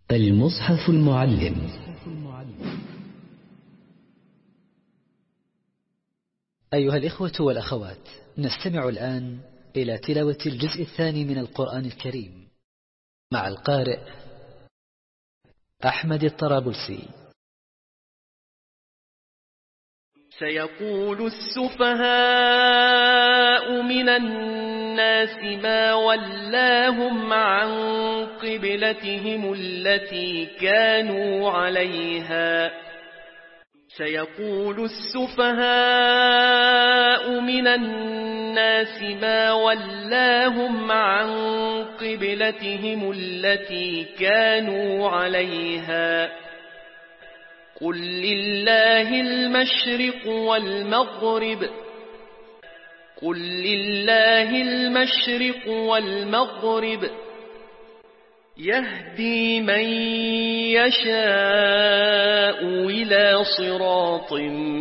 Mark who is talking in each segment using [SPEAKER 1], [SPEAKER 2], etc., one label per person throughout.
[SPEAKER 1] المصحف المعلم.
[SPEAKER 2] أيها الإخوة والأخوات، نستمع الآن إلى تلاوة الجزء الثاني من القرآن الكريم مع القارئ أحمد الطرابلسي.
[SPEAKER 3] سيقول السفهاء من الناس ما ولاهم عن قبلتهم التي كانوا عليها. سيقول السفهاء من الناس ما ولاهم عن قبلتهم التي كانوا عليها. قل لله المشرق والمغرب قل لله المشرق والمغرب يهدي من يشاء إلى صراط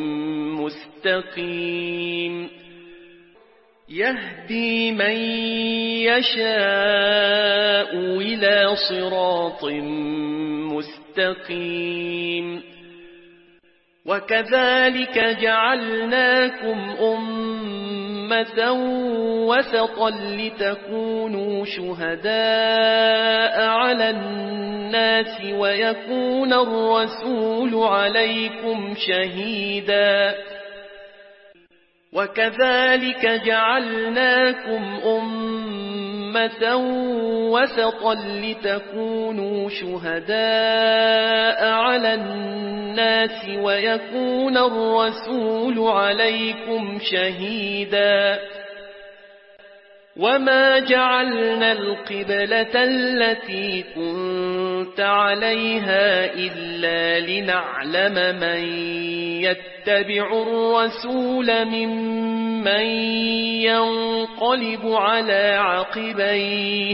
[SPEAKER 3] مستقيم يهدي من يشاء إلى صراط مستقيم. وكذلك جعلناكم أمة وسطا لتكونوا شهداء على الناس ويكون الرسول عليكم شهيدا. وكذلك جعلناكم أمة وسطا لتكونوا شهداء على الناس ويكون الرسول عليكم شهيدا. وما جعلنا القبلة التي كنت عليها إلا لنعلم من يتبع الرسول ممن ينقلب على عقبيه.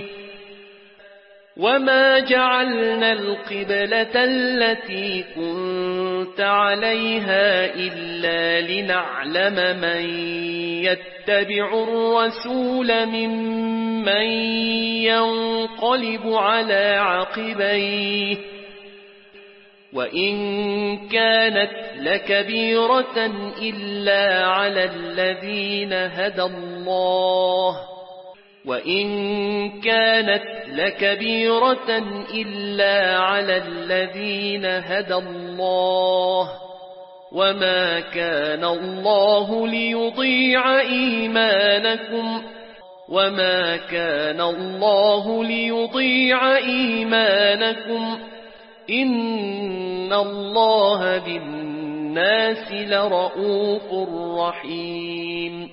[SPEAKER 3] وما جعلنا القبلة التي كنت عليها إلا لنعلم من يتبع الرسول ممن ينقلب على عقبيه. وإن كانت لكبيرة إلا على الذين هدى الله وإن كانت لكبيرة إلا على الذين هدى الله وما كان الله ليضيع إيمانكم وما كان الله ليضيع إيمانكم إن الله بالناس لرؤوف رحيم.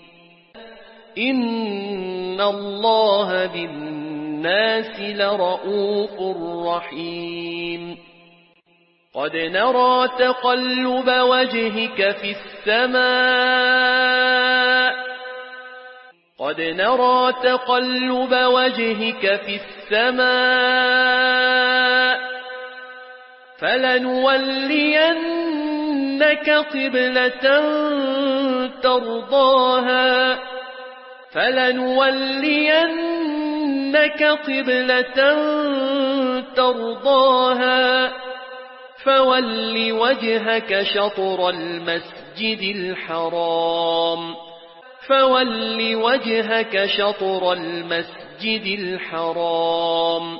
[SPEAKER 3] إن الله بالناس لرؤوف رحيم. قد نرى تقلب وجهك في السماء قد نرى تقلب وجهك في السماء فلنولينك قبلة ترضاها فول وجهك شطر المسجد الحرام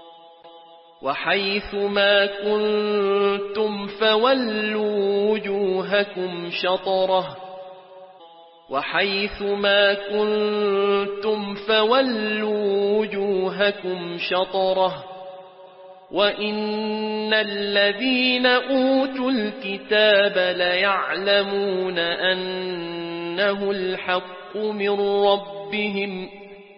[SPEAKER 3] وحيث ما كنتم فولوا وجوهكم شطره وإن الذين أوتوا الكتاب ليعلمون أنه الحق من ربهم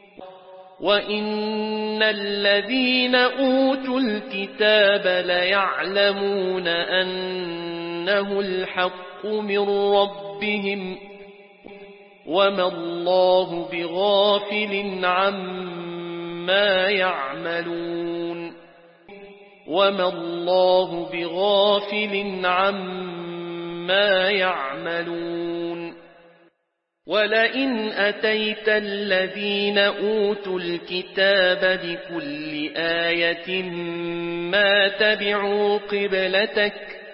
[SPEAKER 3] وإن الذين أوتوا الكتاب ليعلمون أنه الحق من ربهم وما الله بغافل عما يعملون ولئن أتيت الذين أوتوا الكتاب بكل آية ما تبعوا قبلتك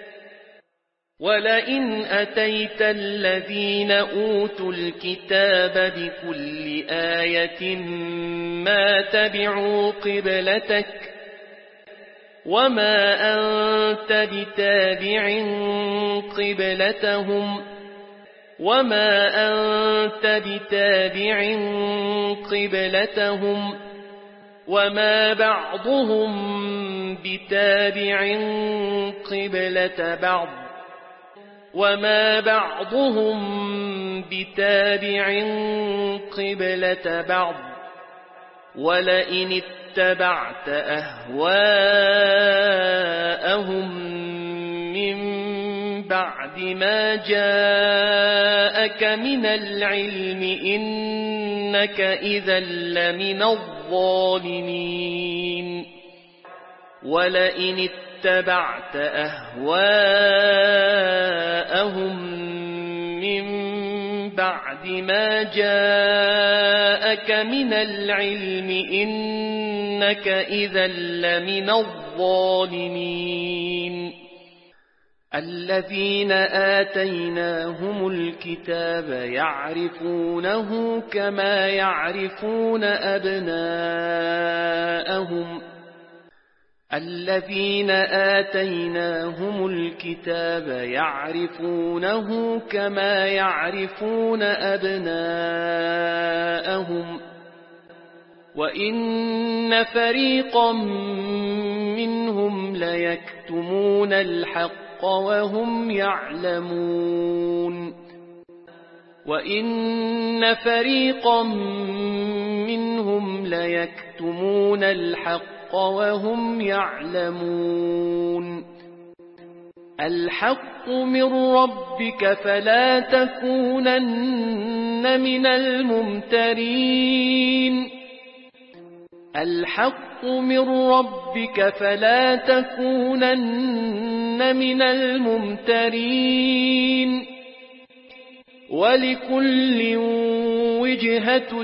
[SPEAKER 3] ولئن أتيت الذين أوتوا الكتاب بكل آية ما تبعوا قبلتك وما أنت بتابع قبلتهم وما بعضهم بتابع قبلة بعض ولئن اتبعت أهواءهم من بعد ما جاءك من العلم إنك إذا لمن الظالمين ولئن اتبعت أهواءهم من بعد ما جاءك من العلم إنك إذا لمن الظالمين الذين آتيناهم الكتاب يعرفونه كما يعرفون أبناءهم وإن فريقا منهم ليكتمون الحق وهم يعلمون الحق من ربك فلا تكونن من الممترين ولكل وجهة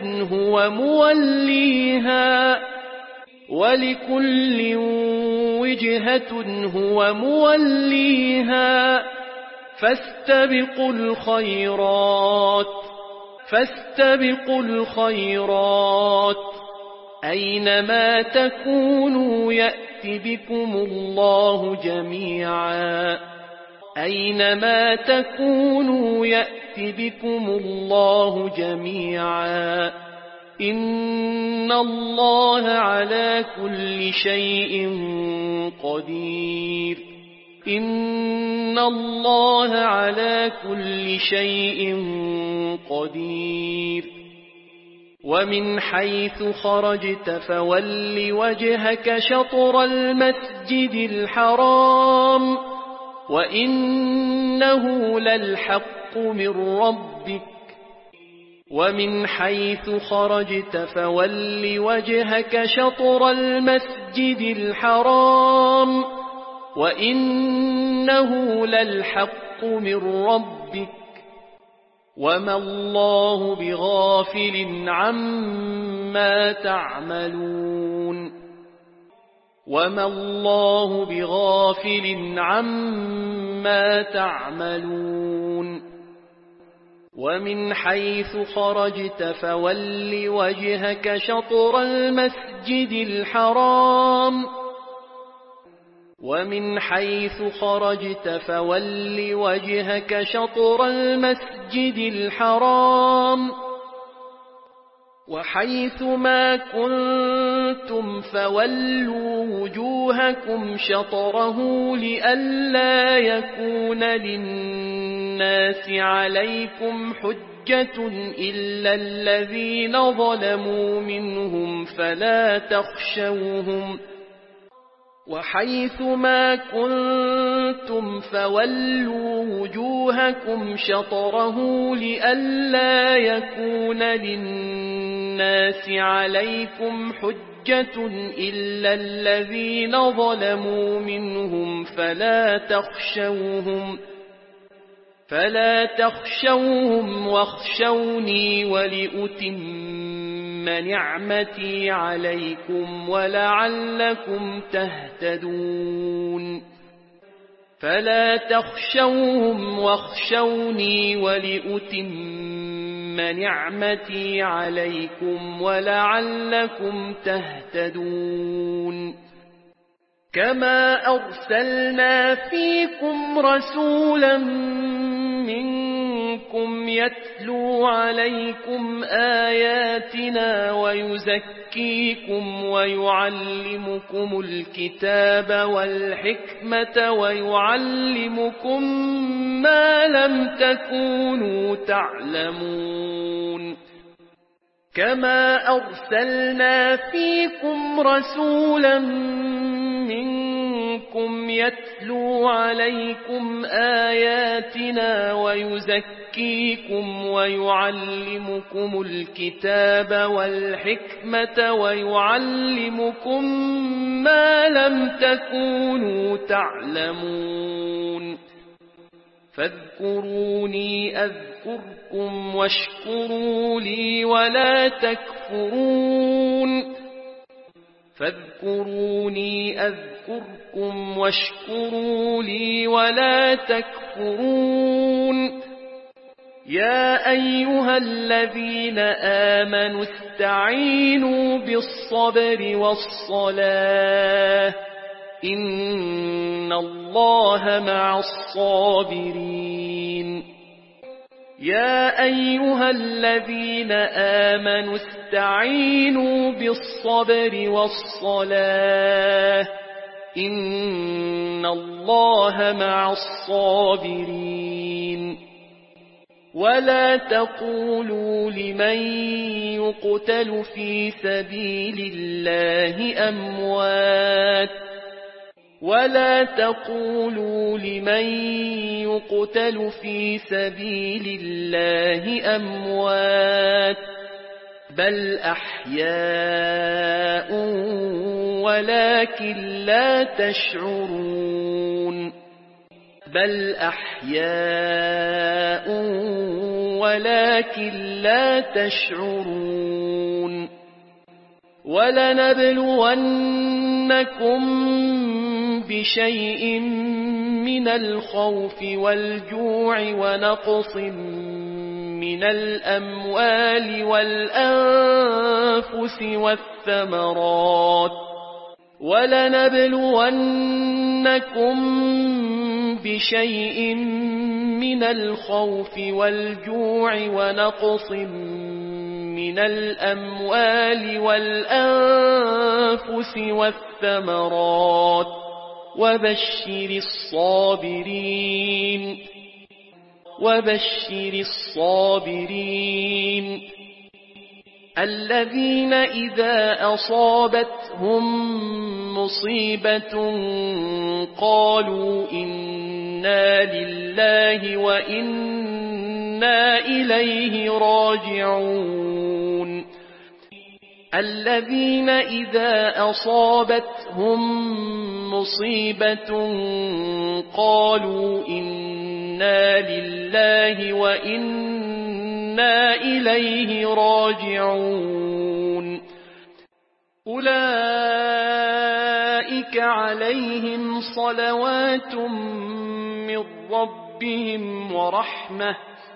[SPEAKER 3] هو موليها فاستبقوا الخيرات أينما تكونوا يأت بكم الله جميعا إن الله على كل شيء قدير ومن حيث خرجت فول وجهك شطر المسجد الحرام وإنه للحق من ربك وما الله بغافل عما تعملون ومن حيث خرجت فول وجهك شطر المسجد الحرام وحيث ما كنتم فولوا وجوهكم شطره لئلا يكون للناس عليكم حجة إلا الذين ظلموا منهم فلا تخشوهم فلا تخشوهم واخشوني ولأتم نعمتي عليكم ولعلكم تهتدون فلا تخشوهم واخشوني ولأتم نعمتي عليكم ولعلكم تهتدون كما أرسلنا فيكم رسولا منكم يتلو عليكم آياتنا ويزكيكم ويعلمكم الكتاب والحكمة ويعلمكم ما لم تكونوا تعلمون كما أرسلنا فيكم رسولا منكم يتلو عليكم آياتنا ويزكيكم ويعلمكم الكتاب والحكمة ويعلمكم ما لم تكونوا تعلمون فاذكروني أذكركم واشكروا لي ولا تكفرون فاذكروني أذكركم واشكروا لي ولا تكفرون يا أيها الذين آمنوا استعينوا بالصبر والصلاة إن الله مع الصابرين يا أيها الذين آمنوا استعينوا بالصبر والصلاة إن الله مع الصابرين ولا تقولوا لمن يقتل في سبيل الله أموات ولا تقولوا لمن يقتل في سبيل الله أموات بل أحياء ولكن لا تشعرون بل أحياء ولكن لا تشعرون ولنبلونكم بشيء من الخوف والجوع ونقص من الأموال والأنفس والثمرات ولنبلونكم بشيء من الخوف والجوع ونقص من الأموال والأنفس والثمرات وبشر الصابرين الذين إذا أصابتهم مصيبة قالوا إنا لله وإنا إليه راجعون الذين إذا أصابتهم مصيبة قالوا إنا لله وإنا إليه راجعون أولئك عليهم صلوات من ربهم ورحمة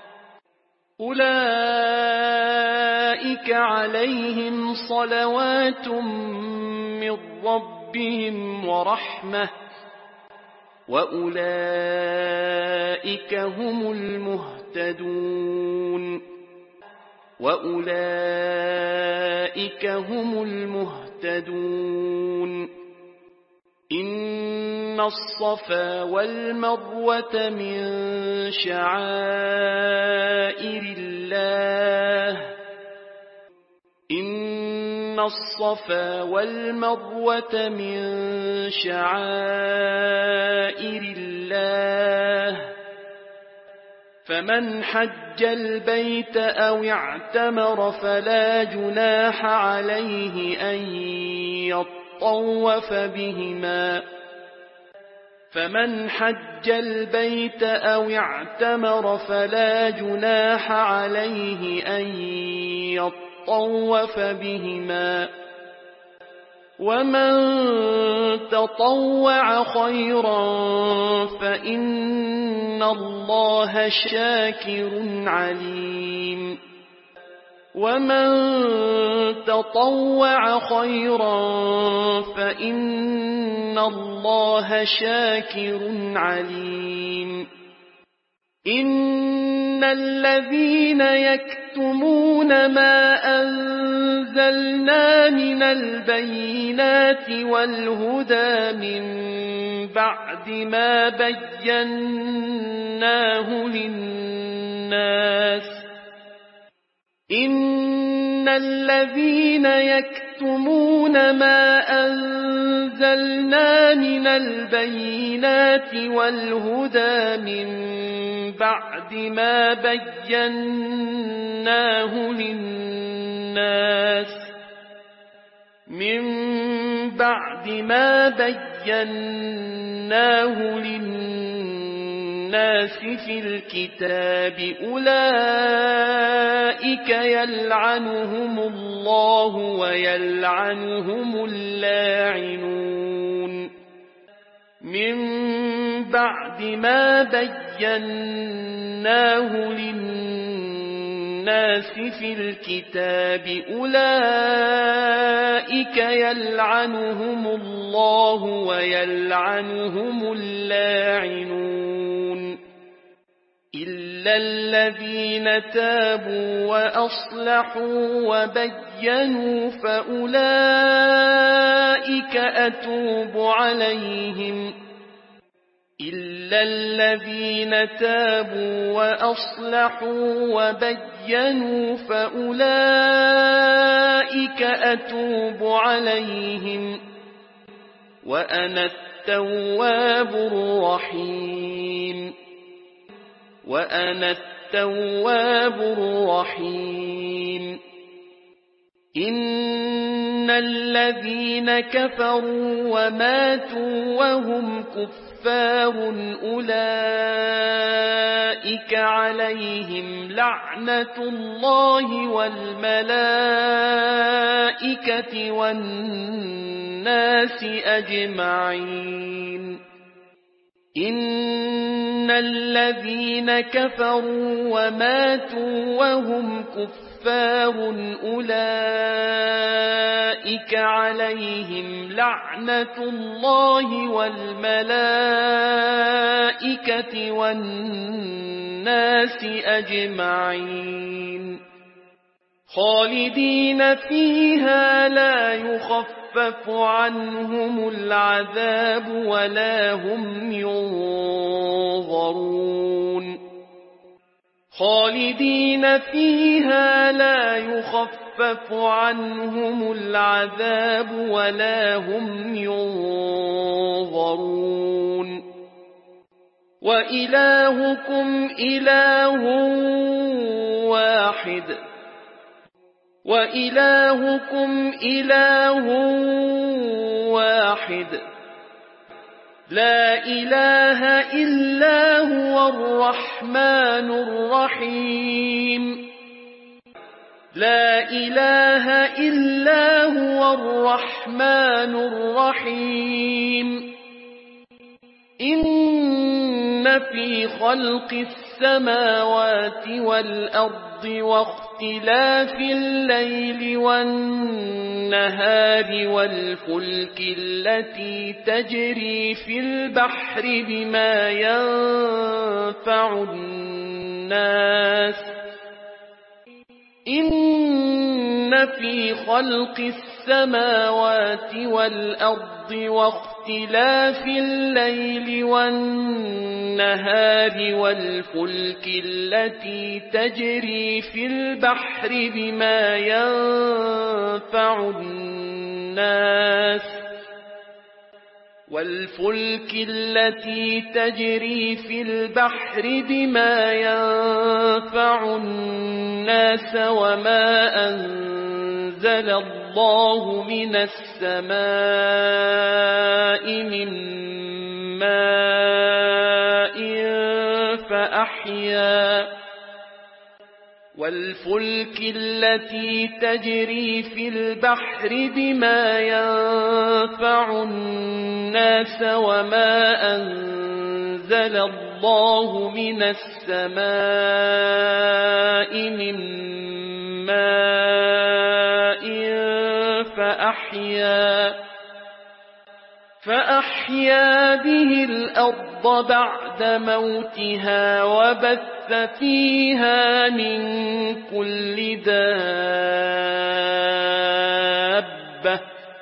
[SPEAKER 3] أولئك عليهم صلوات من ربهم ورحمة وأولئك هم المهتدون إن الصفا والمروة من شعائر الله إن الصفا والمروة من شعائر الله فمن حج البيت أو اعتمر فلا جناح عليه أن يطوف بهما فمن حج البيت أو اعتمر فلا جناح عليه أن يطوف بهما ومن تطوع خيرا فإن الله شاكر عليم ومن تطوع خيرا فإن الله شاكر عليم إن الذين يكتمون ما أنزلنا من البينات والهدى من بعد ما بيناه للناس إن الذين يكتمون ما أنزلنا من البينات والهدى من بعد ما بيناه للناس في الكتاب أولئك يلعنهم الله ويلعنهم اللاعنون من بعد ما بيناه للناس في الكتاب أولئك يلعنهم الله ويلعنهم اللاعنون إلا الذين تابوا وأصلحوا وبينوا فأولئك أتوب عليهم إلا الذين تابوا وأصلحوا وبينوا فأولئك أتوب عليهم وأنا التواب الرحيم إن الذين كفروا وماتوا وهم كفار أولئك عليهم لعنة الله والملائكة والناس أجمعين إن الذين كفروا وماتوا وهم كفار أولئك عليهم لعنة الله والملائكة والناس أجمعين خالدين فيها لا يخفف عنهم العذاب ولا هم ينظرون خالدين فيها لا يخفف عنهم العذاب ولا هم ينظرون وإلهكم إله واحد لا إله إلا هو الرحمن الرحيم لا إله إلا هو الرحمن الرحيم إن في خلق السماوات والأرض واختلاف الليل والنهار والفلك التي تجري في البحر بما ينفع الناس إن في خلق السماوات والأرض واختلاف الليل والنهار والفلك التي تجري في البحر بما ينفع الناس وما أنزل الله من السماء من ماء فأحيا والفلك التي تجري في البحر بما ينفع الناس وما أنزل الله من السماء من ماء فأحيا به الأرض بعد موتها وبث فيها من كل دابة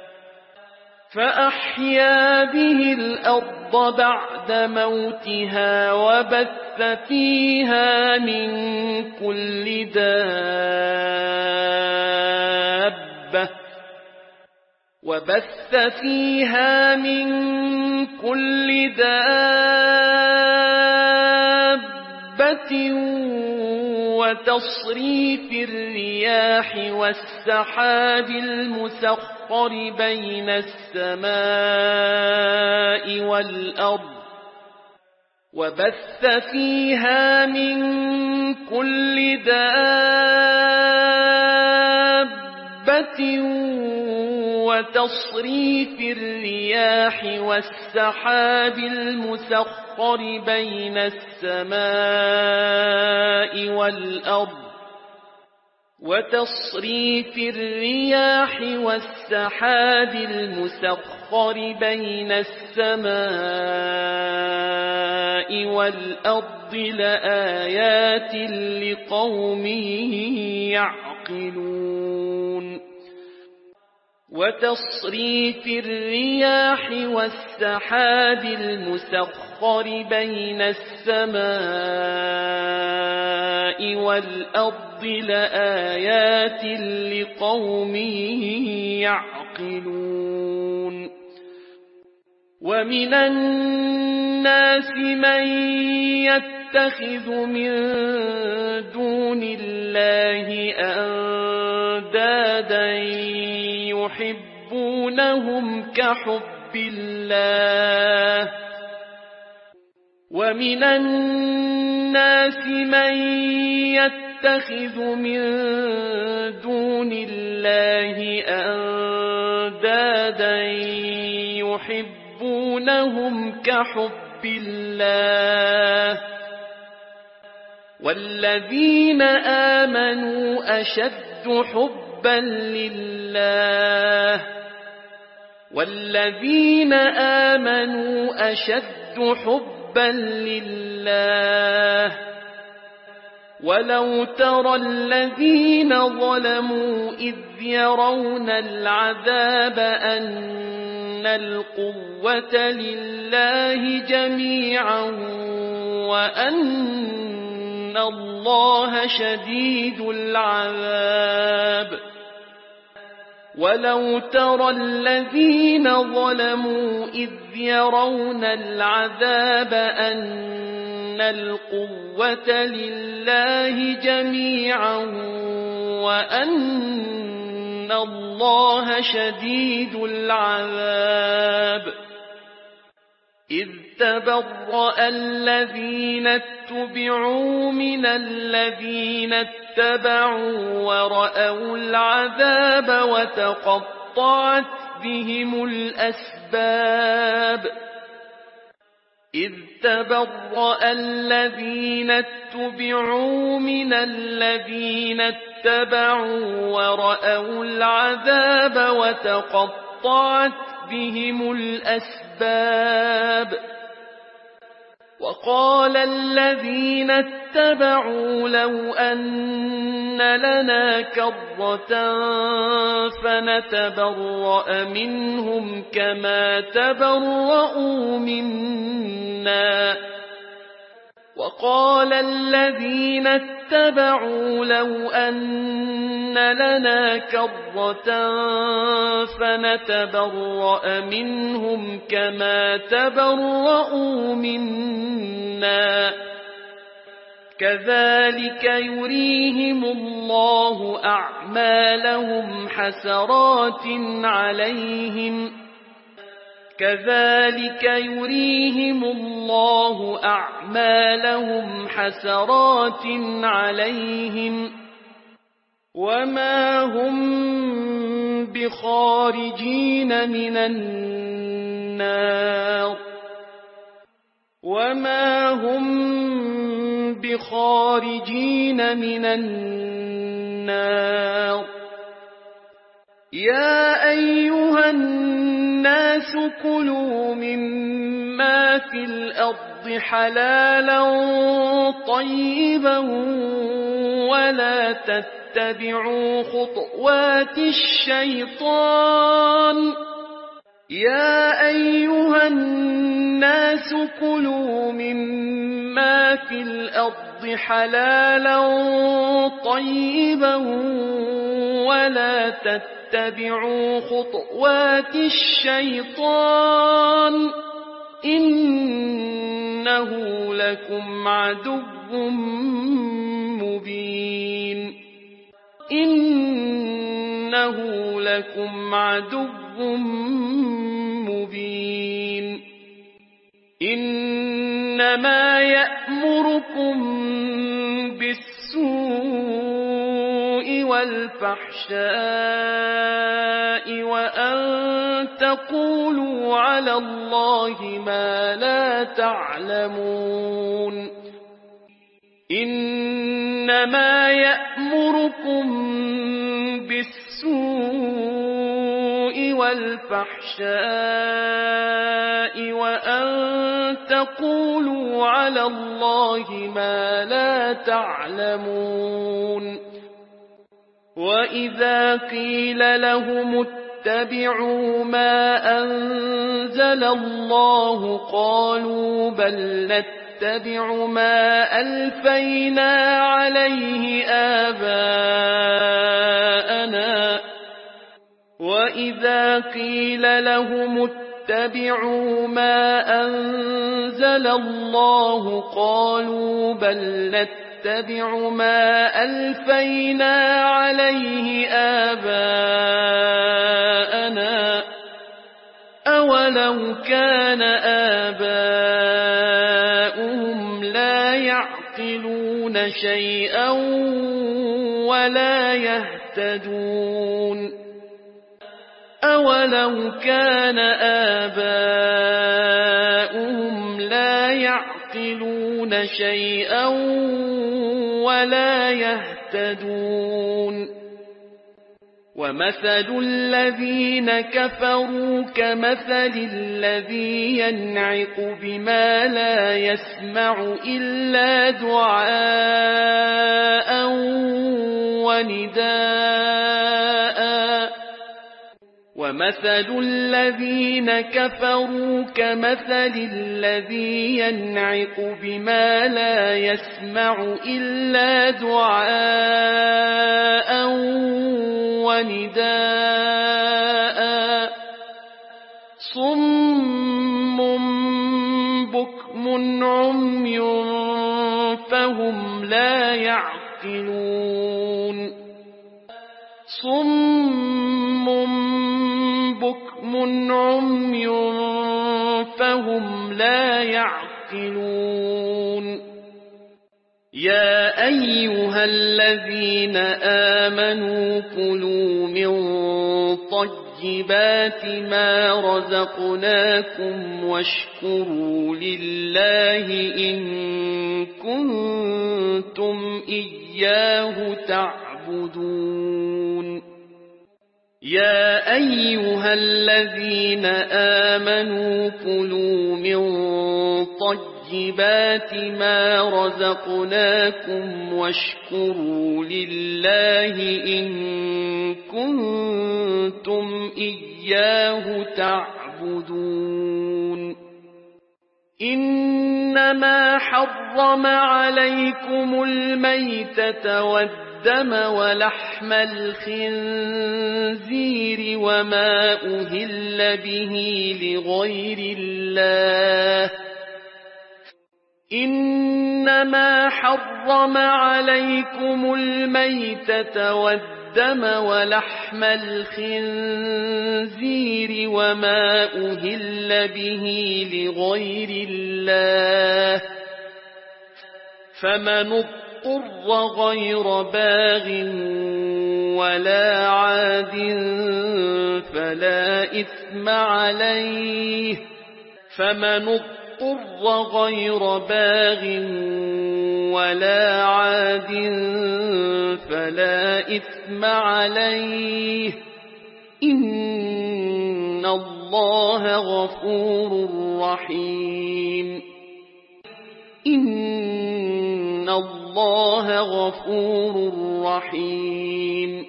[SPEAKER 3] وتصريف الرياح والسحاب المسخر بين السماء والأرض وبث فيها من كل دابة وتصريف الرياح والسحاب المسخر بين السماء والأرض لآيات لقوم يعقلون وتصريف الرياح والسحاب المسخر بين السماء والأرض لآيات لقوم يعقلون ومن الناس من يتخذ من دون الله أندادا يحبونهم كحب الله ومن الناس من يتخذ من دون الله أندادا يحبونهم كحب الله والذين آمنوا أشد حبا لله ولو ترى الذين ظلموا إذ يرون العذاب أن القوة لله جميعا وأن الله شديد العذاب ولو ترى الذين ظلموا إذ يرون العذاب أن القوة لله جميعا وأن الله شديد العذاب إذ تبرأ الذين اتبعوا من الذين اتبعوا ورأوا العذاب وتقطعت بهم الأسباب إذ تبرأ الذين اتبعوا من الذين اتبعوا ورأوا العذاب وتقطعت بهم الأسباب وقال الذين اتبعوا لو أن لنا كرة فنتبرأ منهم كما تبرؤوا منا وقال الذين اتبعوا لو أن لنا كرة فنتبرأ منهم كما تبرؤوا منا كذلك يريهم الله أعمالهم حسرات عليهم كذلك يريهم الله أعمالهم حسرات عليهم وما هم بخارجين من النار وما هم بخارجين من النار يا أيها الناس كلوا مما في الأرض حلالا طيبا ولا تتبعوا خطوات الشيطان يا أيها الناس كلوا مما في الأرض حلالا طيبا ولا تتبعوا خطوات الشيطان إنه لكم عدو مبين إنه لكم عدو مبين إنما يأمركم بالسوء والفحشاء وأن تقولوا على الله ما لا تعلمون إنما يأمركم بالسوء والفحشاء وأن تقولوا على الله ما لا تعلمون وإذا قيل لهم اتبعوا ما أنزل الله قالوا بل نتبع ما ألفينا عليه آباءنا وإذا قيل لهم اتبعوا ما أنزل الله قالوا بل نتبع ما ألفينا عليه آباءنا أولو كان آباؤهم لا يعقلون شيئا ولا يهتدون أولو كان آباؤهم لا يعقلون شيئا ولا يهتدون ومثل الذين كفروا كمثل الذي ينعق بما لا يسمع إلا دعاء ونداء ومثل الذين كفروا كمثل الذي ينعق بما لا يسمع إلا دعاء ونداء صم بكم عمي فهم لا يعقلون صم بكم عمي فهم لا يعقلون يا أيها الذين آمنوا كلوا من طيبات ما رزقناكم واشكروا لله إن كنتم إياه تعبدون يا أيها الذين آمنوا كلوا من طيبات ما رزقناكم واشكروا لله إن كنتم إياه تعبدون إنما حرم عليكم الميتة والدم ولحم الخنزير وما أهل به لغير الله إنما حرم عليكم الميتة والدم والدم ولحم الخنزير وما أهل به لغير الله فمن اضطر غير باغ ولا عاد فلا إثم عليه فمن اضطر غير باغ ولا عاد فلا إثم عليه إن الله غفور رحيم إن الله غفور رحيم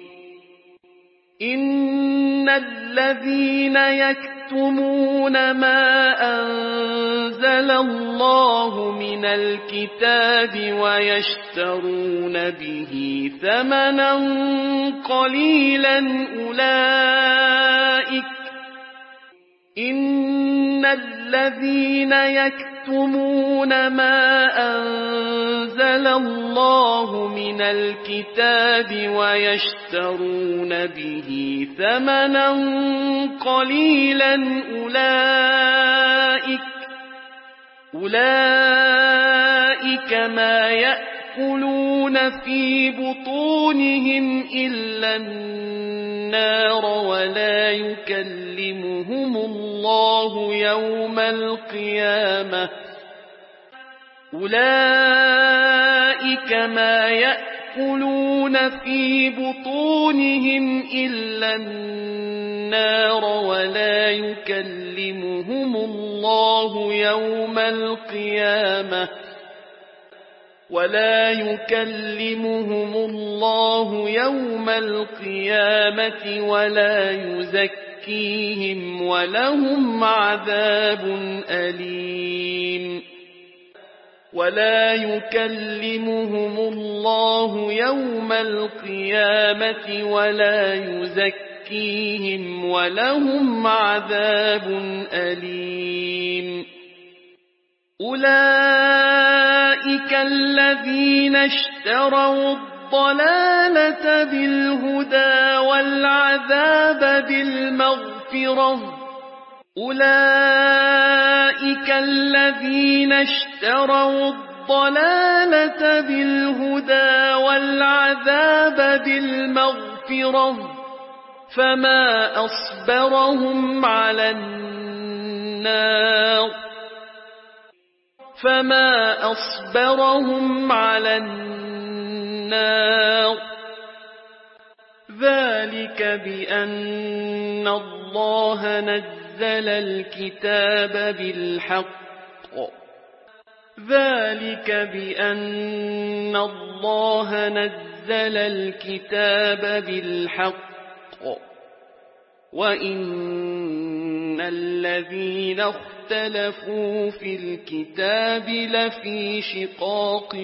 [SPEAKER 3] إن الذين يكتمون ما أنزل الله من الكتاب ويشترون به ثمنا قليلا إن الذين يكتمون ما أنزل الله من الكتاب ويشترون به ثمنا قليلا أولئك ما يأكلون في بطونهم إلا النار ولا يكلمهم الله يوم القيامة أولئك ما يأكلون في بطونهم إلا النار ولا يكلمهم الله يوم القيامة ولا يزكيهم ولهم عذاب أليم ولا يكلمهم الله يوم القيامة ولا يزكيهم ولهم عذاب أليم أولئك الذين اشتروا الضلالة بالهدى والعذاب بالمغفرة أولئك الذين اشتروا الضلالة بالهدى والعذاب بالمغفرة فما أصبرهم على النار ذلك بأن الله نزل الكتاب بالحق وإن الذين اختلفوا في الكتاب لفي شقاق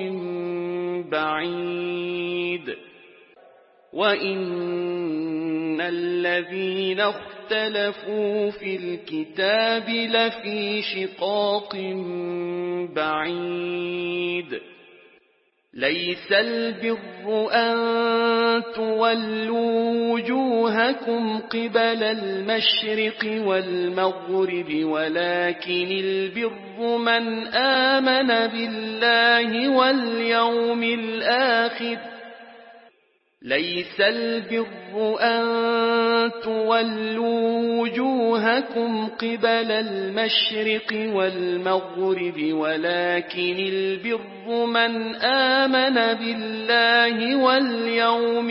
[SPEAKER 3] بعيد ليس البر أن تولوا وجوهكم قبل المشرق والمغرب ولكن البر من آمن بالله واليوم الآخر ليس البر أن تولوا وجوهكم قبل المشرق والمغرب ولكن البر من آمن بالله واليوم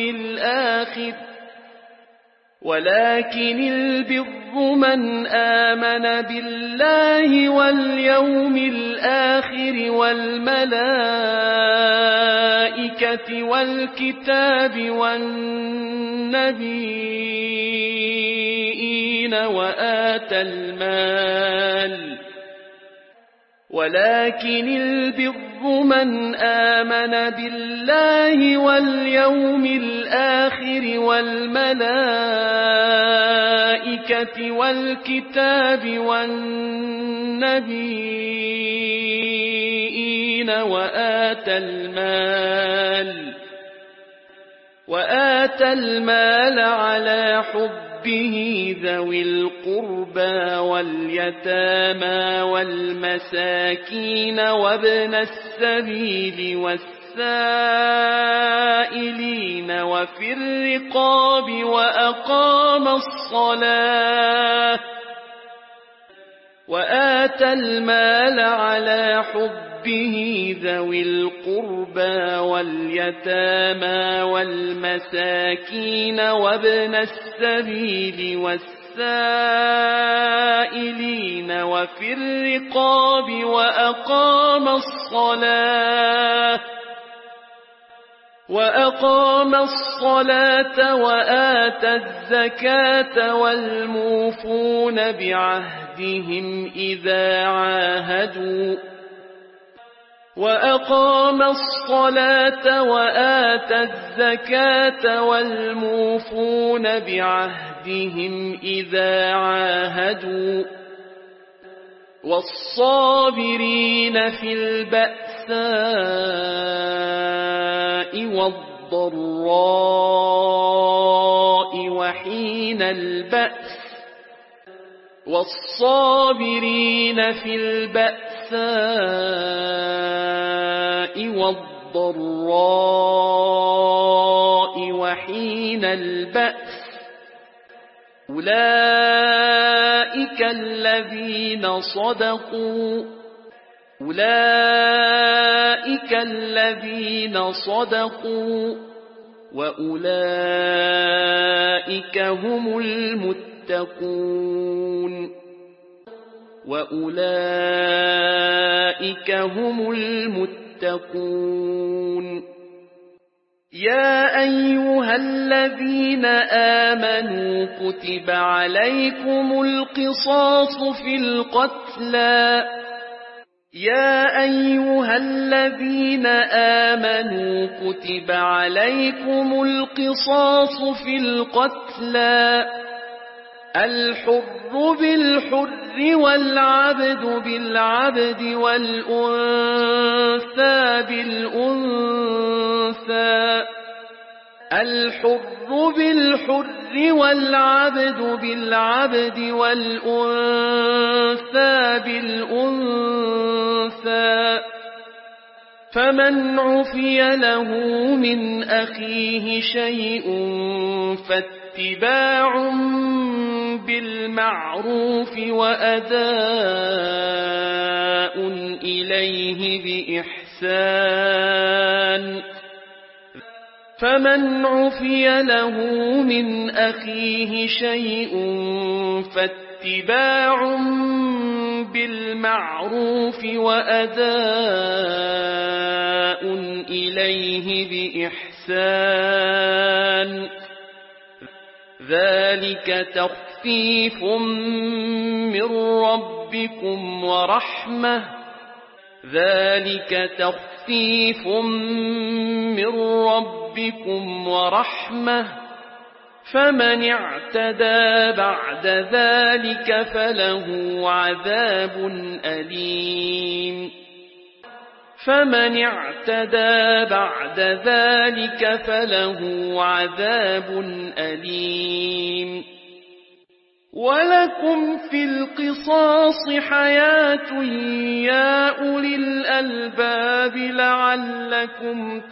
[SPEAKER 3] الآخر والملائكة والكتاب والنبيين ولكن البر من آمن بالله واليوم الآخر والملائكة والكتاب والنبيين وآتى المال على حبه ذوي القربى واليتامى والمساكين وابن السبيل والسائلين وفي الرقاب وآتى المال على حبه ذوي القربى واليتامى والمساكين وابن السبيل والسائلين وفي الرقاب وأقام الصلاة وآتى الزكاة والموفون بعهدهم إذا عاهدوا وأقام الصلاة وآتى الزكاة والموفون بعهدهم إذا عاهدوا والصابرين في البأساء والضراء وحين البأس والصابرين في البأساء والضراء وحين البأس أولئك الذين صدقوا وأولئك هم المتقون يا أيها الذين آمنوا كتب عليكم القصاص في القتلى الحر بالحر والعبد بالعبد والأنثى بالأنثى الحر بالحر والعبد بالعبد والأنثى بالأنثى فمن عفي له من أخيه شيء فاتباع بالمعروف وأداء إليه بإحسان فمن عفي له من أخيه شيء فاتباع بالمعروف وأداء إليه بإحسان ذلك تخفيف من ربكم ورحمة فمن اعتدى بعد ذلك فله عذاب أليم ولكم في القصاص حياة يا أولي الألباب لعلكم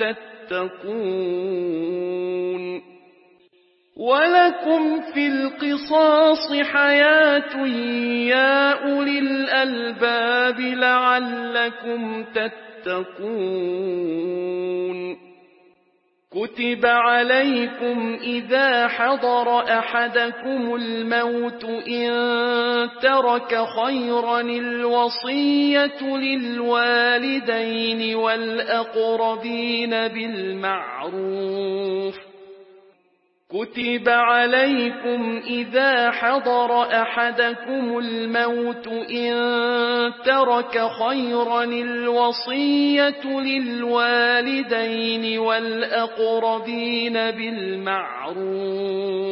[SPEAKER 3] تتقون كتب عليكم إذا حضر أحدكم الموت إن ترك خيرا الوصية للوالدين والأقربين بالمعروف كتب عليكم إذا حضر أحدكم الموت إن ترك خيرا الوصية للوالدين والأقربين بالمعروف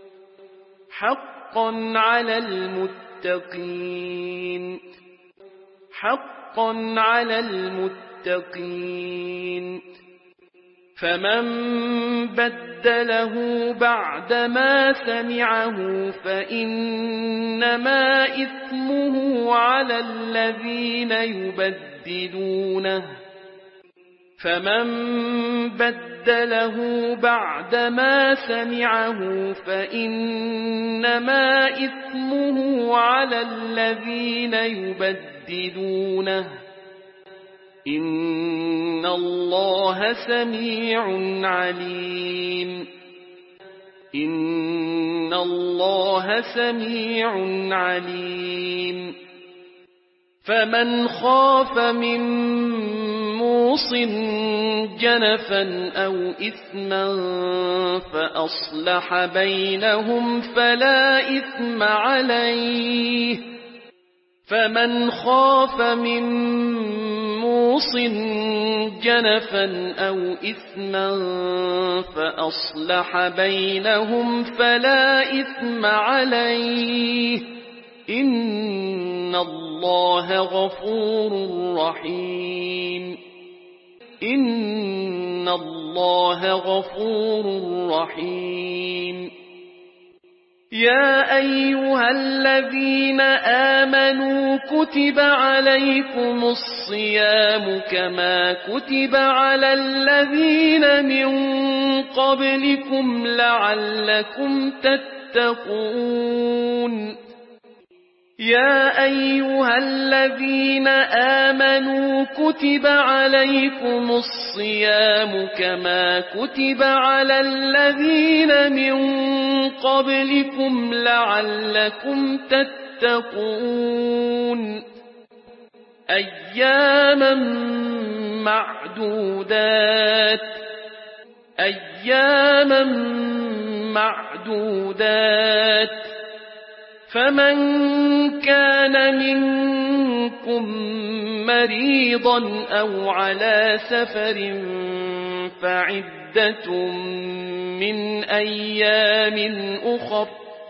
[SPEAKER 3] حقا على المتقين فمن بدله بعدما سمعه فإنما إثمه على الذين يبدلونه إن الله سميع عليم فمن خاف من موص جنفا أو إثما فأصلح بينهم فلا إثم عليه إن الله غفور رحيم يا أيها الذين آمنوا كتب عليكم الصيام كما كتب على الذين من قبلكم لعلكم تتقون يا أيها الذين آمنوا كتب عليكم الصيام كما كتب على الذين من قبلكم لعلكم تتقون أياما معدودات فمن كان منكم مريضا أو على سفر فعدة من أيام أخر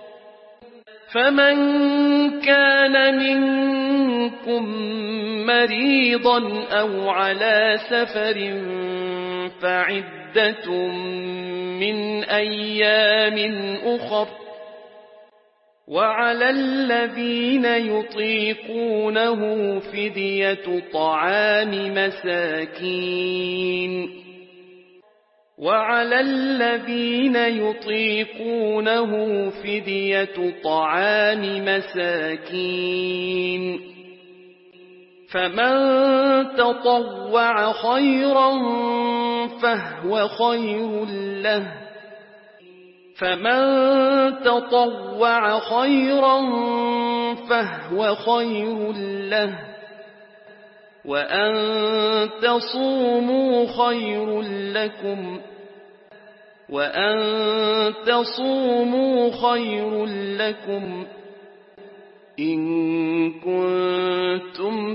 [SPEAKER 3] وعلى الذين يطيقونه فدية طعام مساكين فمن تطوع خيرا فهو خير له وأن تصوموا خير لكم إن كنتم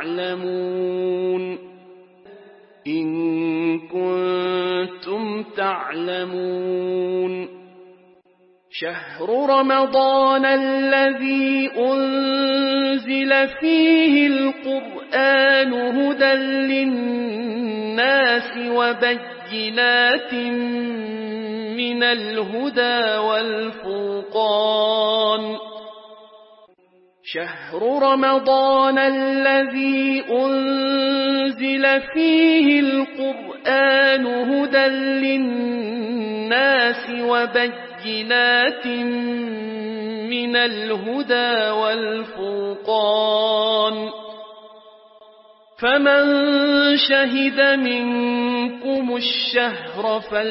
[SPEAKER 3] تعلمون شهر رمضان الذي أنزل فيه القرآن هدى للناس وبينات من الهدى والفرقان فمن شهد منكم الشهر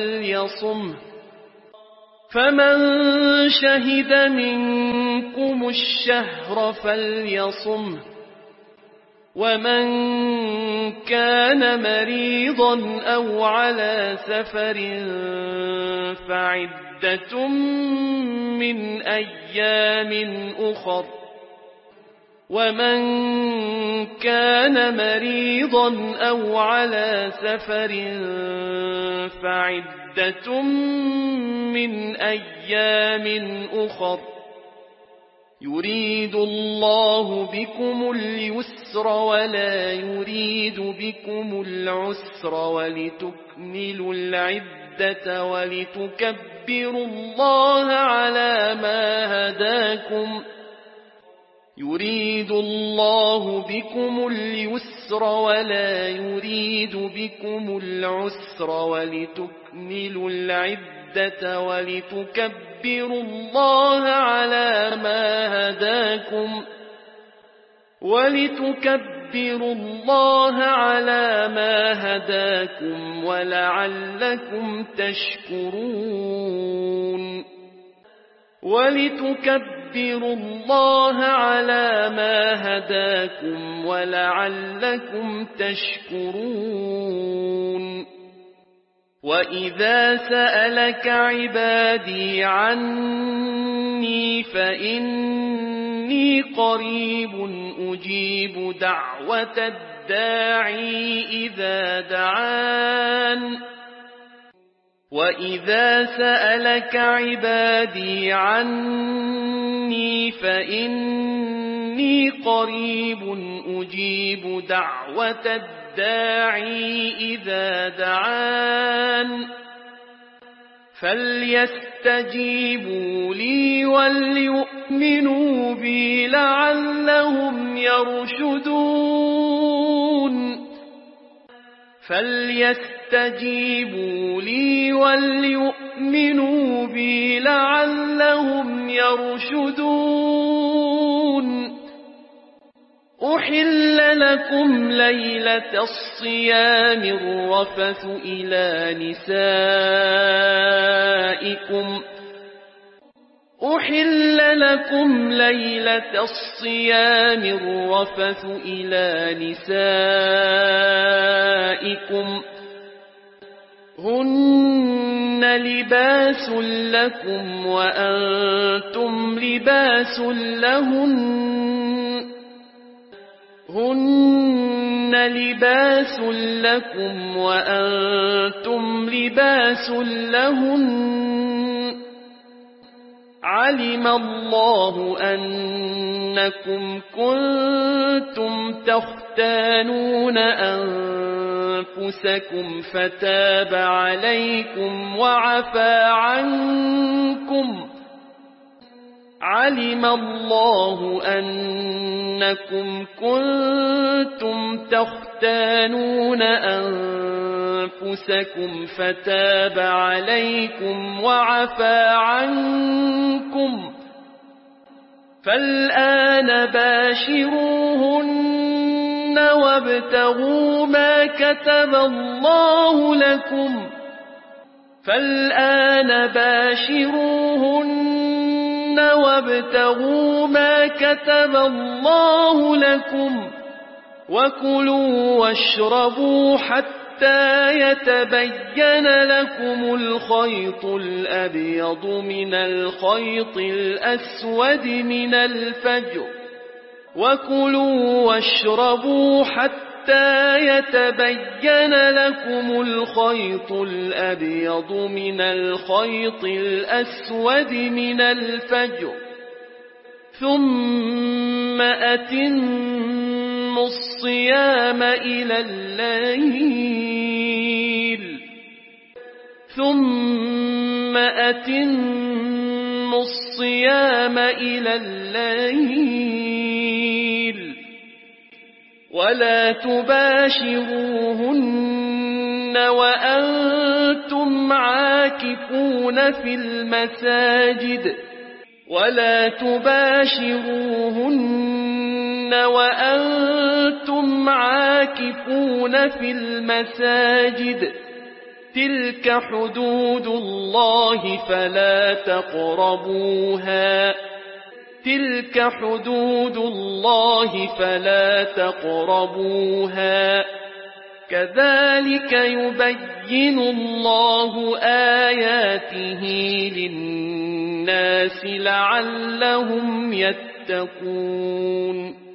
[SPEAKER 3] فليصمه ومن كان مريضا أو على سفر فعدة من أيام أخر يريد الله بكم اليسر ولا يريد بكم العسر ولتكملوا العدة ولتكبروا الله على ما هداكم يريد الله بكم اليسر ولا يريد بكم العسر ولتكملوا العدة ولتكبروا الله على ما هداكم ولعلكم تشكرون ولتكبروا الله على ما هداكم ولعلكم تشكرون وإذا سألك عبادي عني فإني قريب أجيب دعوة الداعي إذا دعان وإذا سألك عبادي عني فإني قريب أجيب دعوة الداعي إذا دعان فليستجيبوا لي وليؤمنوا بي لعلهم يرشدون فليستجيبوا لي وليؤمنوا بي لعلهم يرشدون أحل لكم ليلة الصيام الرفث إلى نسائكم أحل لكم ليلة الصيام الرفث إلى نسائكم هن لباس لكم وأنتم لباس هن لباس لكم وأنتم لباس لهن علم الله أنكم كنتم تختانون أنفسكم فتاب عليكم وعفى عنكم علم الله أنكم كنتم تختانون أنفسكم فتاب عليكم وعفى عنكم فالآن باشروهن وابتغوا ما كتب الله لكم فالآن باشروهن وابتغوا ما كتب الله لكم وكلوا واشربوا حتى يتبين لكم الخيط الأبيض من الخيط الأسود من الفجر وكلوا واشربوا حتى يتبين لكم الخيط الأبيض من الخيط الأسود من الفجر ثم أتموا الصيام إلى الليل ولا تباشروهن وأنتم عاكفون في المساجد تلك حدود الله فلا تقربوها كذلك يبين الله آياته للناس لعلهم يتقون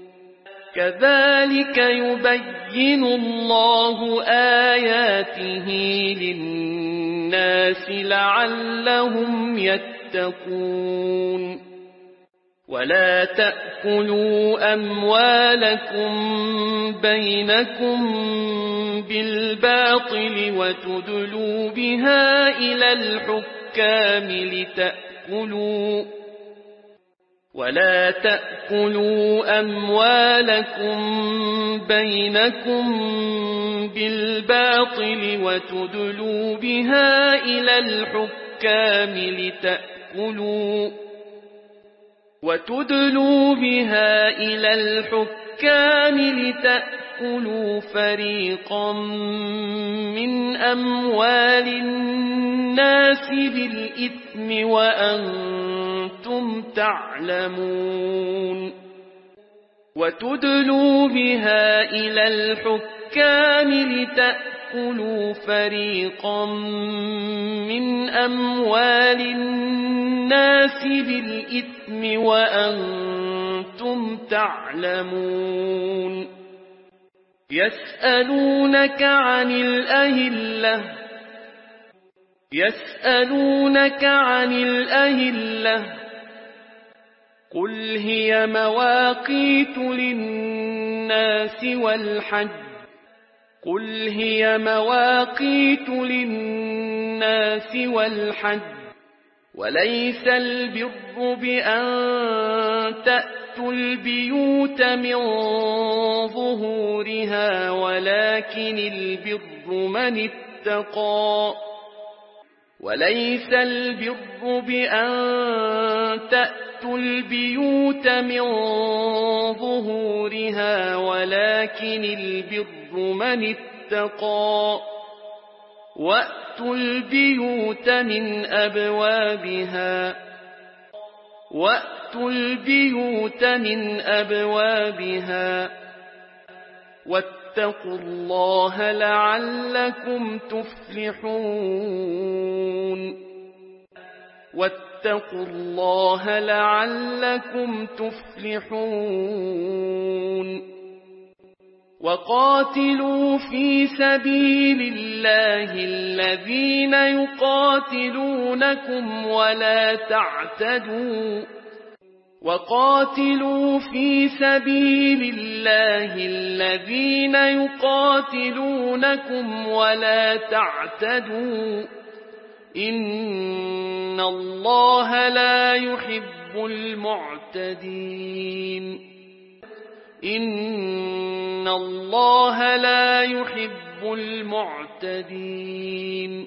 [SPEAKER 3] ولا تأكلوا أموالكم بينكم بالباطل وتدلوا بها إلى الحكام ولا تأكلوا أموالكم بينكم بالباطل وتدلوا بها إلى الحكام لتأكلوا فريقا من أموال الناس بالإثم وأنتم تعلمون وتدلوا بها إلى الحكام لتأكلوا فريقا من أموال الناس بالإثم وأنتم تعلمون يسألونك عن الأهلة قل هي مواقيت للناس والحج وليس البر بأن تأتوا البيوت من ظهورها ولكن البر من اتقى وأتوا البيوت من أبوابها واتقوا الله لعلكم تفلحون وقاتلوا في سبيل الله الذين يقاتلونكم ولا تعتدوا إن الله لا يحب المعتدين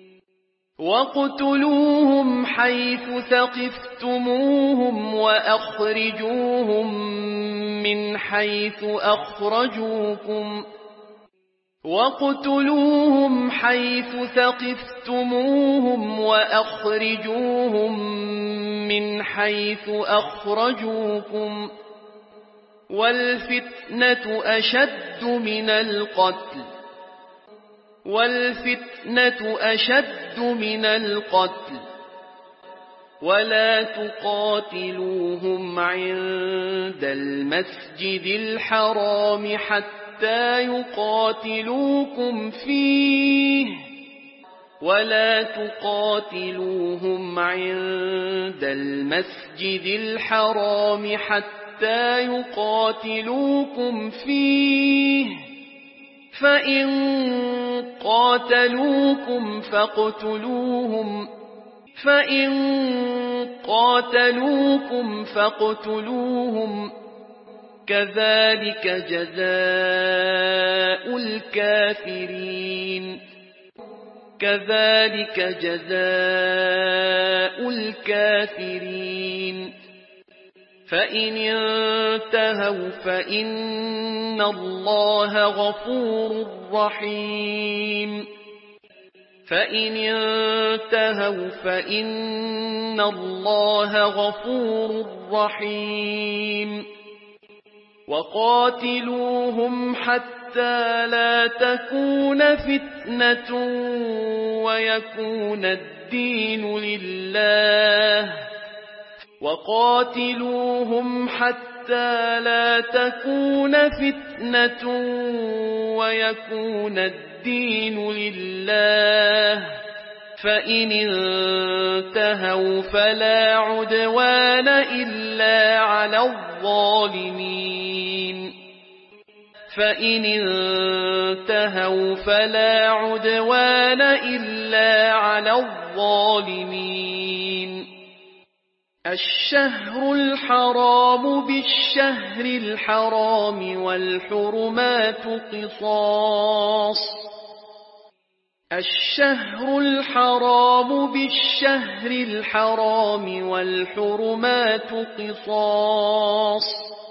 [SPEAKER 3] واقتلوهم حيث ثقفتموهم وأخرجوهم من حيث أخرجوكم والفتنة أشد من القتل ولا تقاتلوهم عند المسجد الحرام حتى يقاتلوكم فيه فإن قاتلوكم فاقتلوهم كذلك جزاء الكافرين فإن انتهوا فإن الله غفور رحيم وقاتلوهم حتى لا تكون فتنة ويكون الدين لله فإن انتهوا فلا عدوان إلا على الظالمين فإن انتهوا فلا عدوان إلا على الظالمين الشهر الحرام بالشهر الحرام والحرمات قصاص الشهر الحرام بالشهر الحرام والحرمات قصاص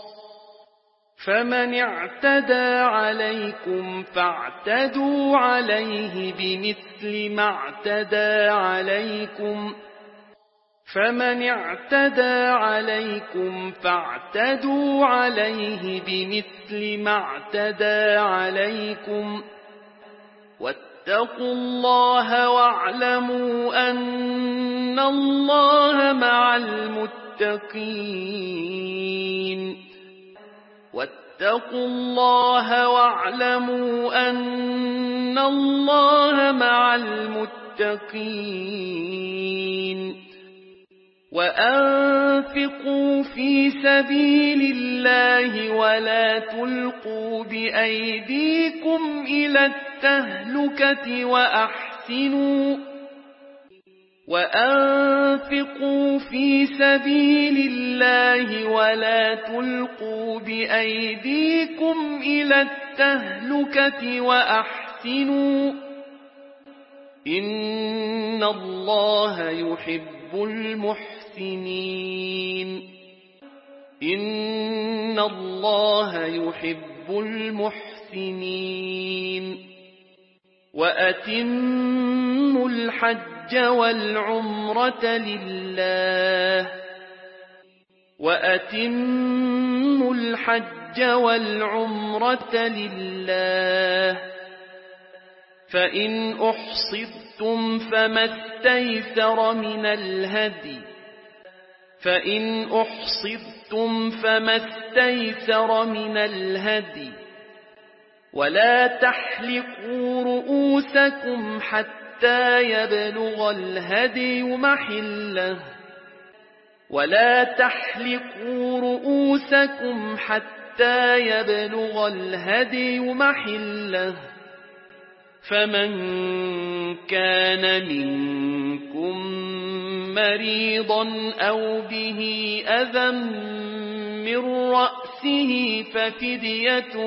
[SPEAKER 3] فمن اعتدى عليكم فاعتدوا عليه بمثل ما اعتدى عليكم فمن اعتدى عليكم فاعتدوا عليه بمثل ما اعتدى عليكم واتقوا الله واعلموا أن الله مع المتقين واتقوا الله واعلموا أن الله مع المتقين وأنفقوا في سبيل الله ولا تلقوا بأيديكم إلى التهلكة وأنفقوا في سبيل الله ولا تلقوا بأيديكم إلى التهلكة وأحسنوا إن الله يحب المحسنين إن الله يحب المحسنين وأتموا الحج والعمرة لله وأتموا الحج والعمرة لله فإن أحصرتم فما استيسر من الهدي ولا تحلقوا رؤوسكم حتى يبلغ الهدي محله فمن كان منكم مريضا أو به أذى من رأسه ففدية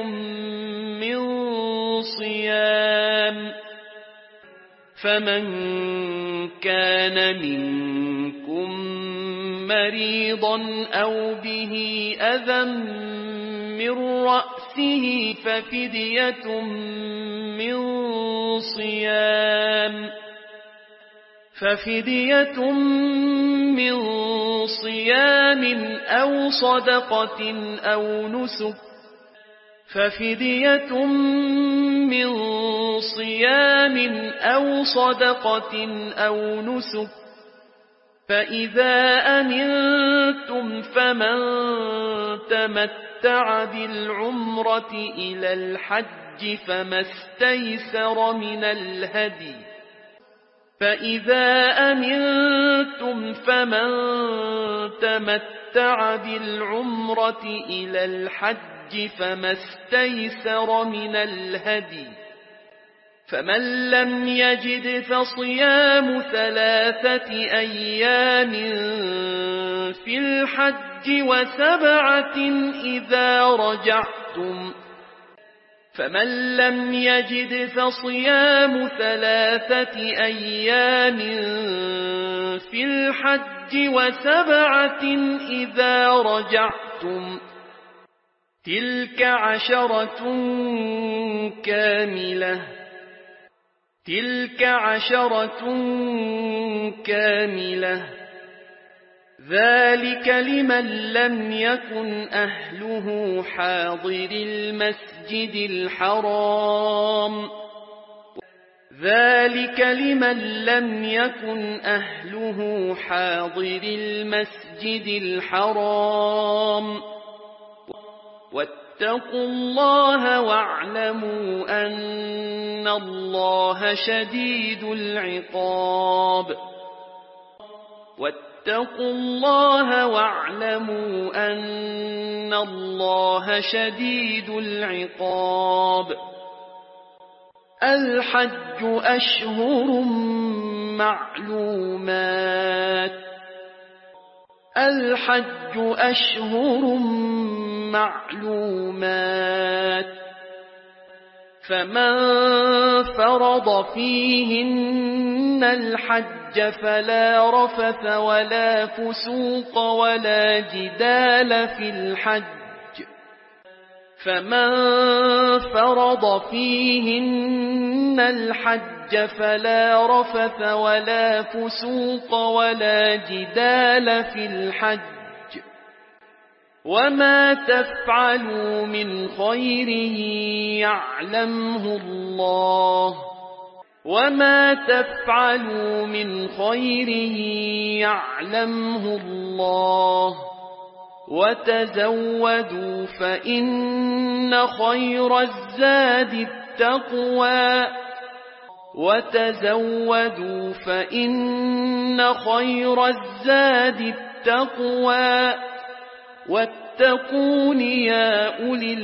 [SPEAKER 3] من صيام أو صدقة أو نسك فإذا أمنتم فمن تمتع بالعمرة إلى الحج فما استيسر من الهدي فمن لم يجد فصيام 3 أيام في الحج و7 إذا رجعتم تلك 10 كاملة ذلك لمن لم يكن أهله حاضر المسجد الحرام واتقوا الله واعلموا أن الله شديد العقاب واتقوا الله واعلموا أن الله شديد العقاب الحج أشهر معلومات فمن فرض فيهن الحج فلا رفث ولا فسوق ولا جدال في الحج وما تفعلوا من خير يعلمه الله وتزودوا فإن خير الزاد التقوى واتقون يا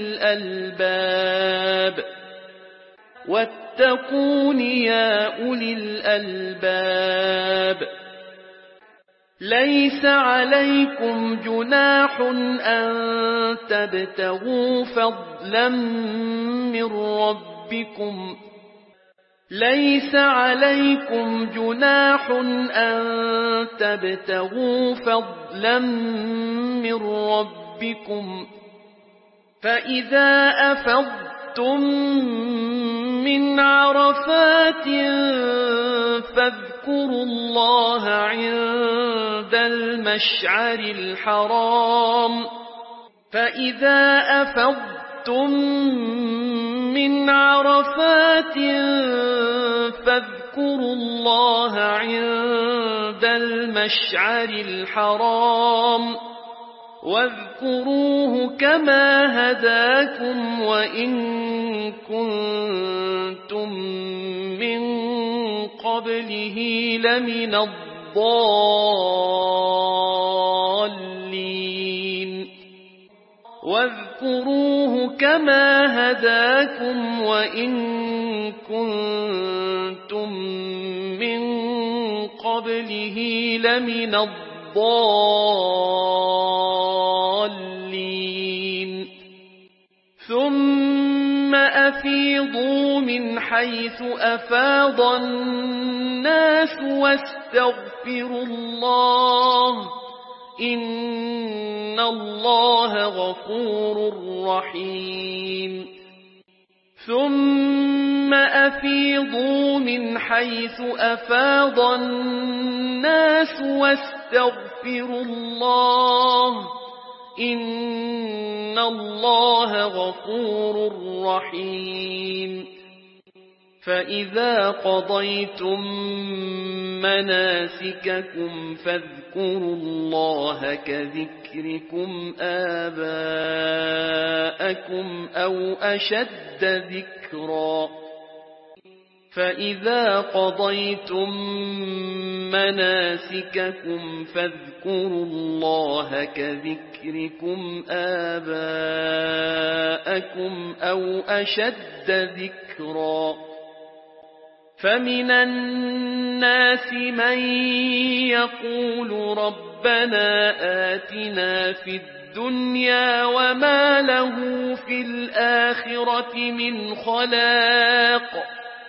[SPEAKER 3] أولي الألباب ليس عليكم جناح أن تبتغوا فضلا من ربكم فإذا أفضتم من عرفات فاذكروا الله عند المشعر الحرام واذكروه كما هداكم وإن كنتم من قبله لمن الضالين ثم أفيضوا من حيث أفاض الناس واستغفروا الله إن الله غفور رحيم ثم أفيضوا من حيث أفاض الناس واستغفروا الله إن الله غفور رحيم فإذا قضيتم مناسككم فاذكروا الله كذكركم آباءكم أو أشد ذكرا فمن الناس من يقول ربنا آتنا في الدنيا وما له في الآخرة من خلاق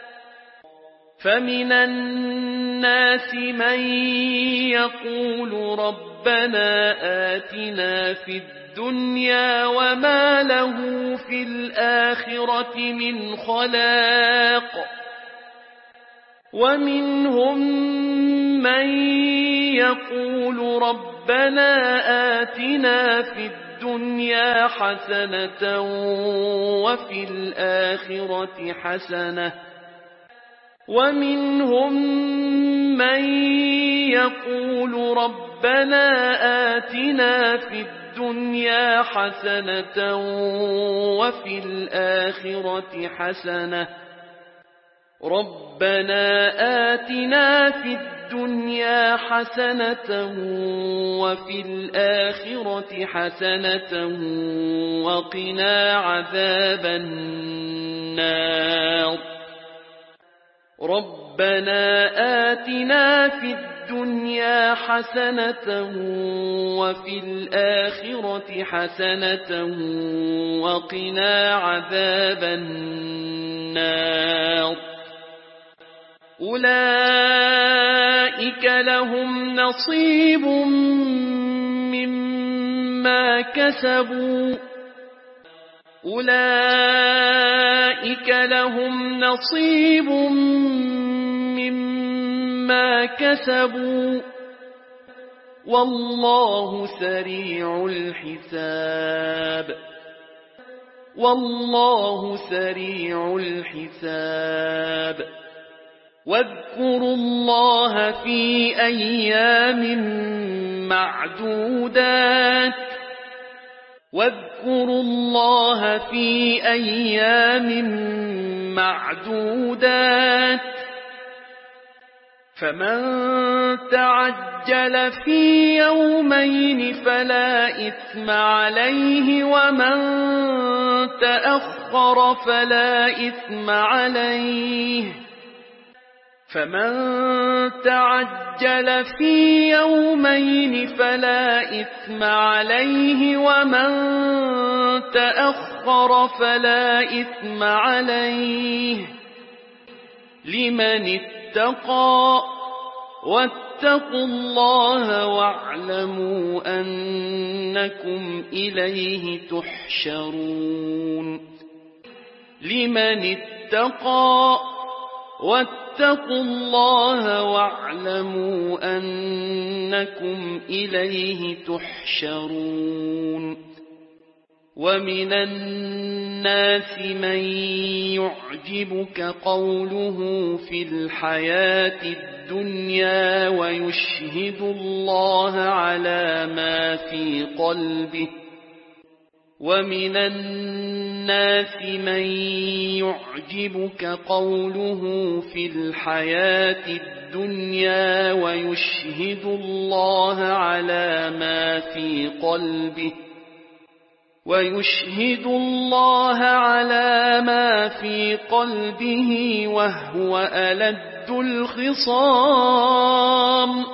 [SPEAKER 3] ومنهم من يقول ربنا آتنا في الدنيا حسنة وفي الآخرة حسنة ومنهم من يقول ربنا آتنا في الدنيا الدنيا حسنة وفي الآخرة حسنة ربنا آتنا في الدنيا حسنة وفي الآخرة حسنة وقنا عذاب النار ربنا آتنا في الدنيا حسنة وفي الآخرة حسنة وقنا عذاب النار أولئك لهم نصيب مما كسبوا أولئك لهم نصيب مما كسبوا والله سريع الحساب والله سريع الحساب واذكروا الله في أيام معدودات واذكروا الله في أيام معدودات فمن تعجل في يومين فلا إثم عليه ومن تأخر فلا إثم عليه فمن تعجل في يومين فلا إثم عليه ومن تأخر فلا إثم عليه لمن اتقى واتقوا الله واعلموا أنكم إليه تحشرون لمن اتقى واتقوا الله واعلموا أنكم إليه تحشرون ومن الناس من يعجبك قوله في الحياة الدنيا ويشهد الله على ما في قلبه ومن الناس من يعجبك قوله في الحياة الدنيا ويشهد الله على ما في قلبه ويشهد الله على ما في قلبه وهو ألد الخصام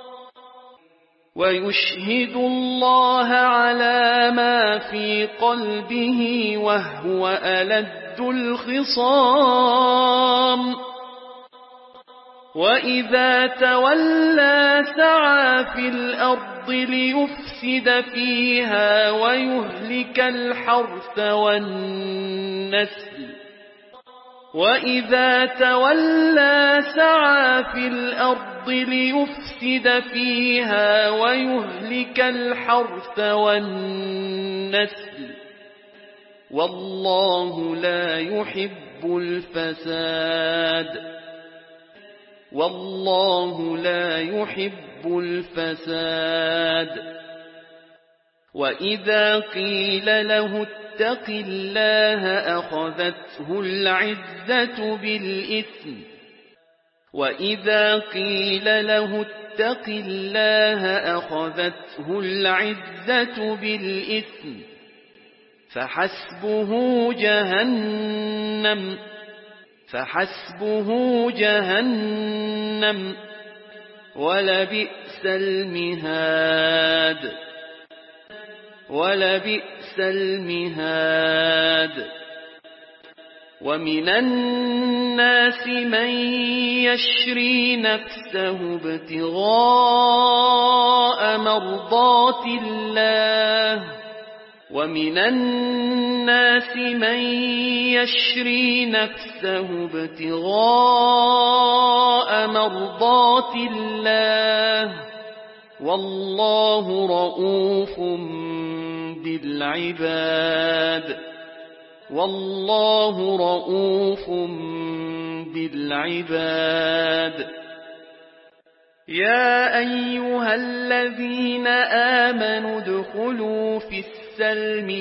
[SPEAKER 3] ويشهد الله على ما في قلبه وهو ألد الخصام وإذا تولى سعى في الأرض ليفسد فيها ويهلك الحرث والنسل وإذا تولى سعى في الأرض ليفسد فيها ويهلك الحرث والنسل والله لا يحب الفساد والله لا يحب الفساد وإذا قيل له اتق الله أخذته العزة بالإثم وإذا قيل له اتق الله أخذته العزة بالإثم فحسبه جهنم ولبئس المهاد ومن الناس من يشري نفسه ابتغاء مرضات الله ومن الناس من يشري نفسه ابتغاء مرضات الله والله رؤوف بالعباد والله رؤوف بالعباد يا أيها الذين آمنوا ادخلوا في السلم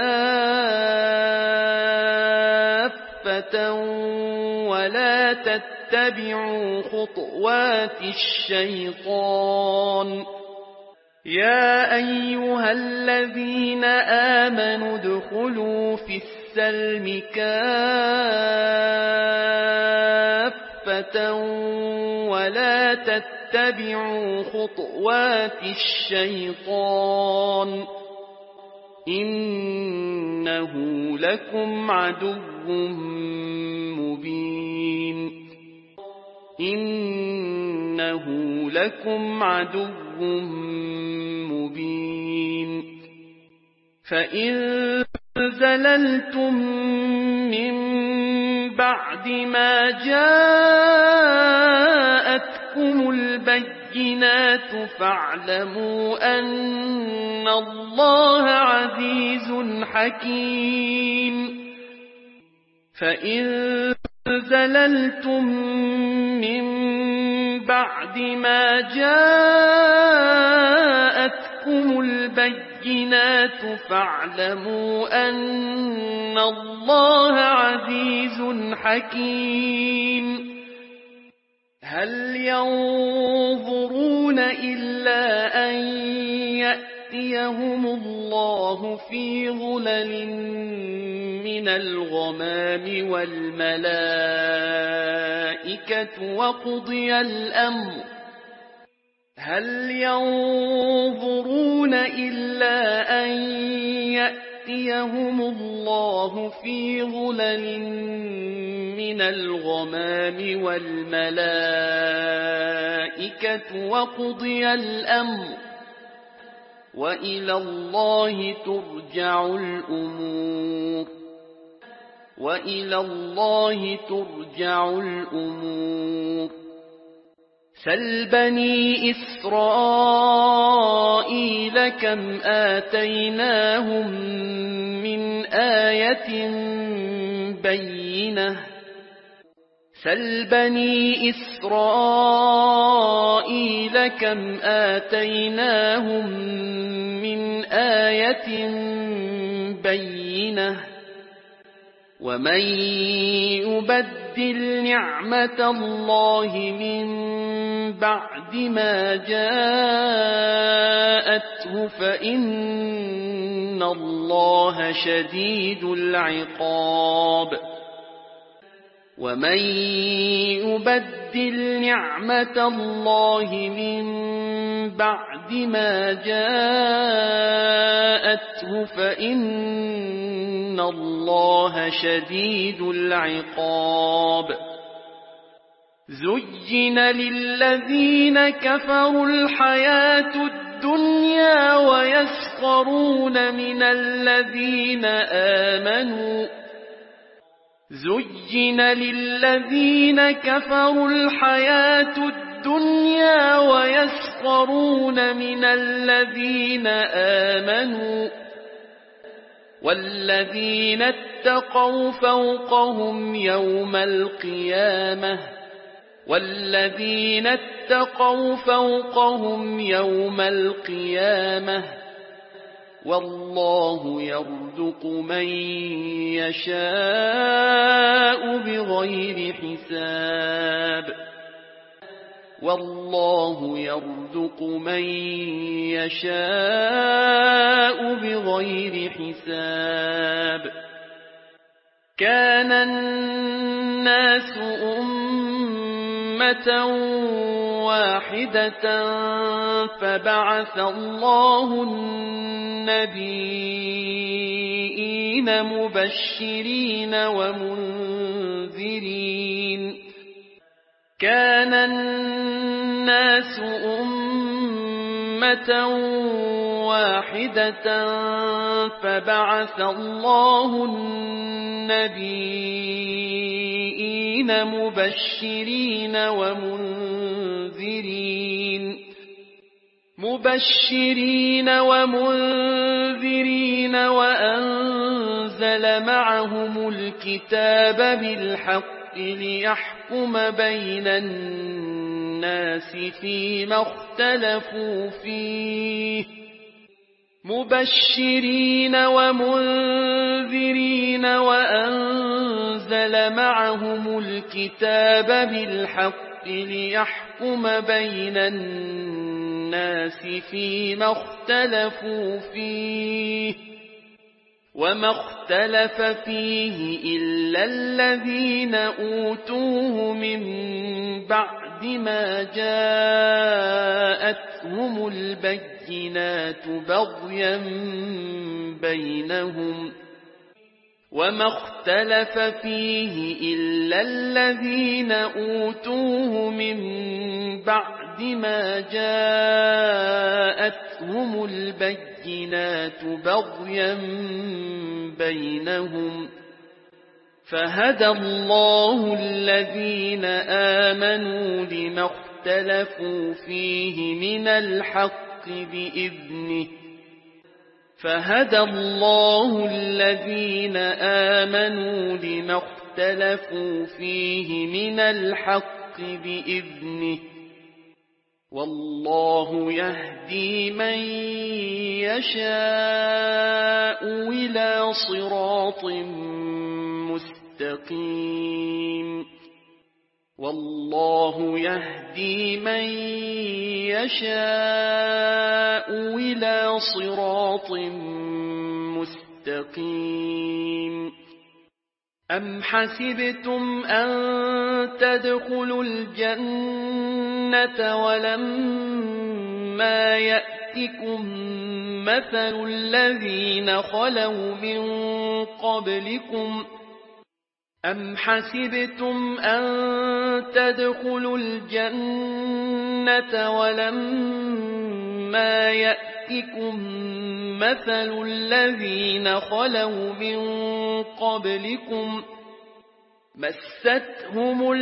[SPEAKER 3] كافة ولا تتبعوا خطوات الشيطان يا أيها الذين آمنوا ادخلوا في السلم كافة ولا تتبعوا خطوات الشيطان إنه لكم عدو مبين إنه لكم عدو مبين فإن زللتم من بعد ما جاءتكم البينات فاعلموا أن الله عزيز حكيم فإن زللتم من بعد ما جاءتكم البينات فاعلموا أن الله عزيز حكيم هل ينظرون إلا أن يأتيهم الله في ظلل من الغمام والملائكة وقضي الأمر هل ينظرون إلا أن يأتيهم الله في ظلل من الغمام والملائكة وقضي الأمر وإلى الله ترجع الأمور وإلى الله ترجع الأمور سل بني إسرائيل كم آتيناهم من آية بينة سل بني إسرائيل كم آتيناهم من آية بينة ومن يبدل نعمة الله من بعد ما جاءته فإن الله شديد العقاب ومن يبدل نعمة الله من بعد ما جاءته فإن الله شديد العقاب زين للذين كفروا الحياة الدنيا ويسخرون من الذين آمنوا زين للذين كفروا الحياة الدنيا ويسخرون من الذين آمنوا والذين اتقوا فوقهم يوم القيامة والذين اتقوا فوقهم يوم القيامة والله يرزق من يشاء بغير حساب والله يرزق من يشاء بغير حساب كان الناس أمة واحدة فبعث الله النبيين مبشرين ومنذرين كان الناس أمة واحدة فبعث الله النبيين مبشرين ومنذرين وأنزل معهم الكتاب بالحق ليحكم بين الناس فيما اختلفوا فيه مبشرين ومنذرين وأنزل معهم الكتاب بالحق ليحكم بين الناس فيما اختلفوا فيه وما اختلف فيه إلا الذين أوتوه من بعد ما جاءتهم البينات بغيا بينهم وما اختلف فيه إلا الذين أوتوه من بعد ما جاءتهم البينات بغيا بينهم فهدى الله الذين آمنوا لما اختلفوا فيه من الحق بإذنه فهدى الله الذين آمنوا لما اختلفوا فيه من الحق بإذنه والله يهدي من يشاء إلى صراط مستقيم والله يهدي من يشاء إلى صراط مستقيم أم حسبتم أن تدخلوا الجنة ولما يأتكم مثل الذين خلوا من قبلكم أم حسبتم أن تدخلوا الجنة ولما يأتكم مثل الذين خلوا من قبلكم مستهم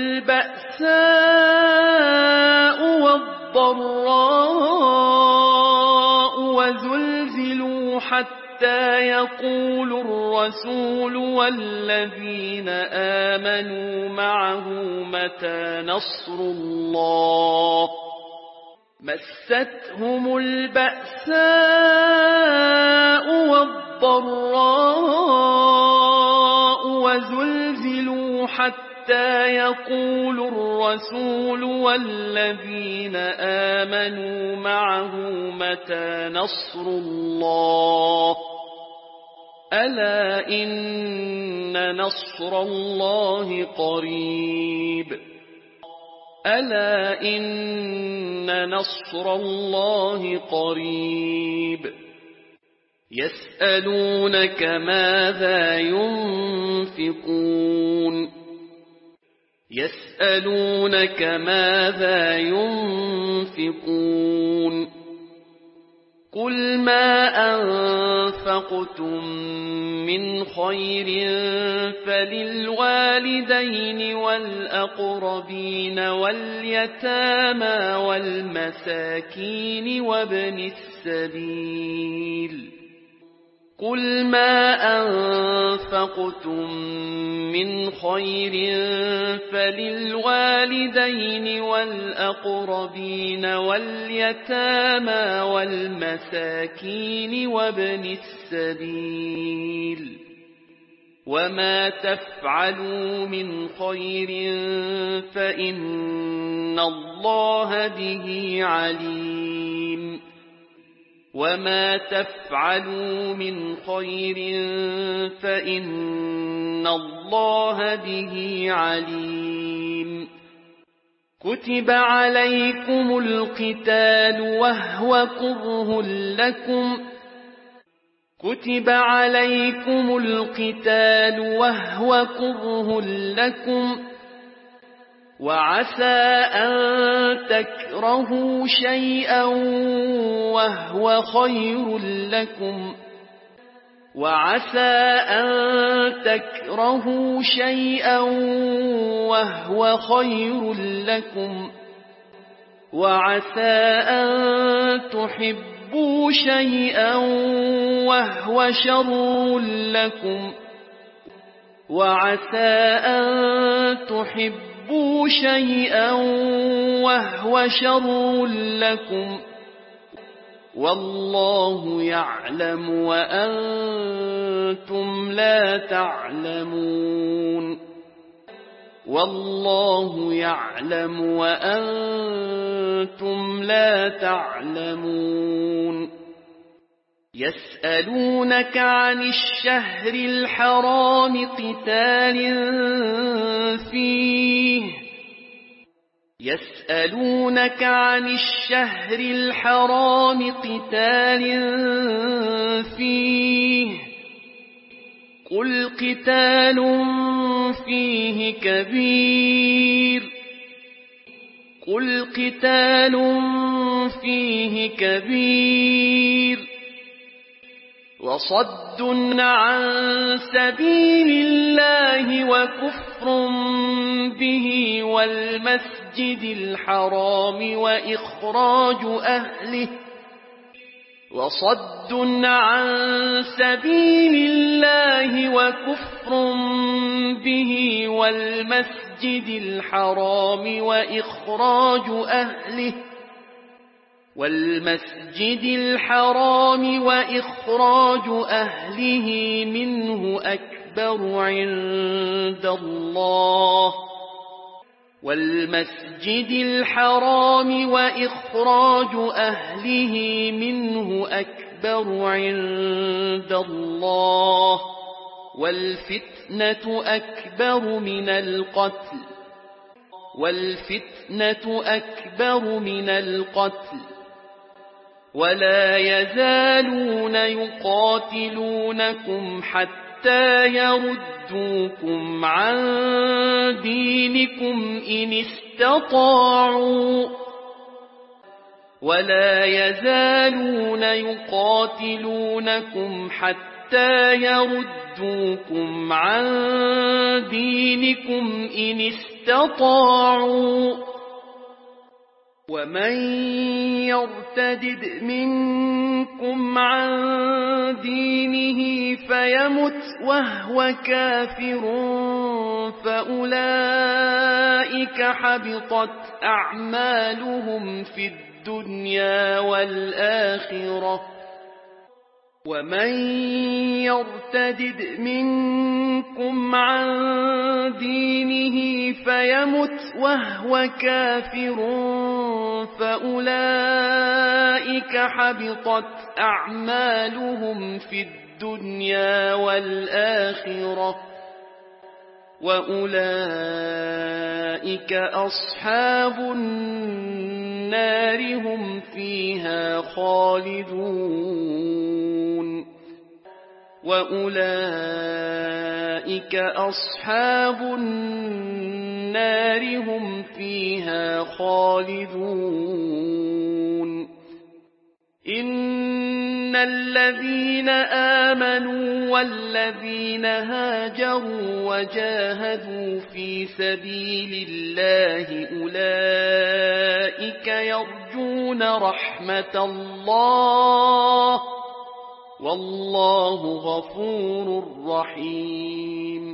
[SPEAKER 3] البأساء والضراء وزلزلوا حتى يقول الرسول والذين آمنوا معه متى نصر الله مستهم البأساء والضراء وزلزلوا حتى يقول الرسول والذين آمنوا معه متى نصر الله ألا إن نصر الله قريب ألا إن نصر الله قريب يسألونك ماذا ينفقون يسألونك ماذا ينفقون قل ما أنفقتم من خير فللوالدين والأقربين واليتامى والمساكين وابن السبيل قل ما أنفقتم من خير فللوالدين والأقربين واليتامى والمساكين وابن السبيل وما تفعلوا من خير فإن الله به عليم وما تفعلوا من خير فإن الله به عليم كتب عليكم القتال وهو كره لكم كتب عليكم القتال وهو كره لكم وعسى أن تكرهوا شيئا وهو خير لكم وعسى أن تكرهوا شيئا وهو خير لكم وعسى أن تحبوا شيئا وهو شر لكم وعسى أن تحبوا تحبوا شيئا وهو شر لكم والله يعلم وأنتم لا تعلمون والله يعلم وأنتم لا تعلمون يسألونك عن الشهر الحرام قتال فيه يسألونك عن الشهر الحرام قتال فيه قل قتال فيه كبير قل قتال فيه كبير وصد عن سبيل الله وكفر به والمسجد الحرام وصد عن سبيل الله وكفر به والمسجد الحرام وإخراج أهله منه أكبر عند الله والمسجد الحرام وإخراج أهله منه أكبر عند الله والفتنة أكبر من القتل ولا يزالون يقاتلونكم حتى يردوكم عن دينكم إن استطاعوا ومن يرتد منكم عن دينه فيمت وهو كافر فأولئك حبطت أعمالهم في الدنيا والآخرة ومن يرتد منكم عن دينه فيمت وهو كافر فأولئك حبطت أعمالهم في الدنيا والآخرة وأولئك أصحاب النار هم فيها خالدون إن الذين آمنوا والذين هاجروا وجاهدوا في سبيل الله أولئك يرجون رحمة الله والله غفور رحيم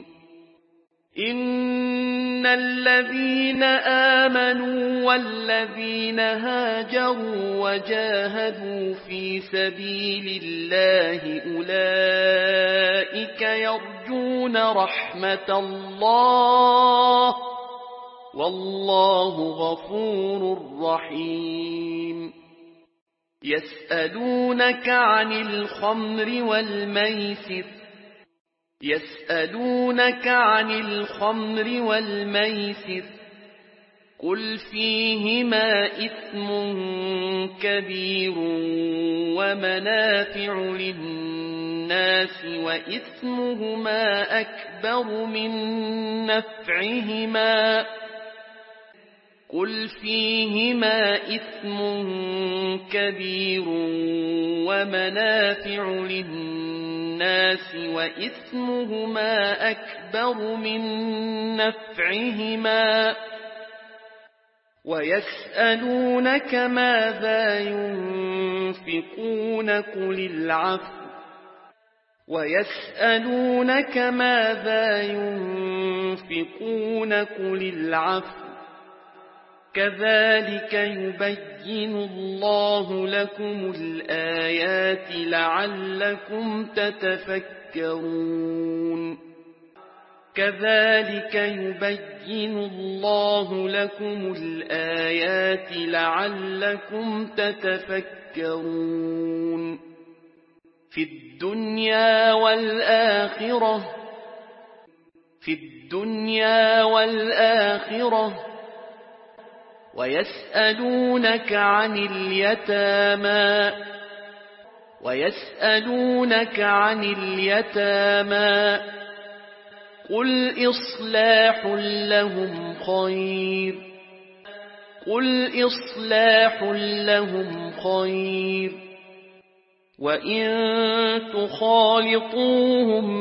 [SPEAKER 3] إن الذين آمنوا والذين هاجروا وجاهدوا في سبيل الله أولئك يرجون رحمة الله والله غفور رحيم يسألونك عن الخمر والميسر قل فيهما إثم كبير ومنافع للناس وإثمهما أكبر من نفعهما ويسألونك ماذا ينفقون قل العفو ويسألونك ماذا ينفقون قل العفو كذلك يبين الله لكم الآيات لعلكم تتفكرون كذلك يبين الله لكم الآيات لعلكم تتفكرون في الدنيا والآخرة ويسألونك عن اليتامى قل إصلاح لهم خير وإن تخالطوهم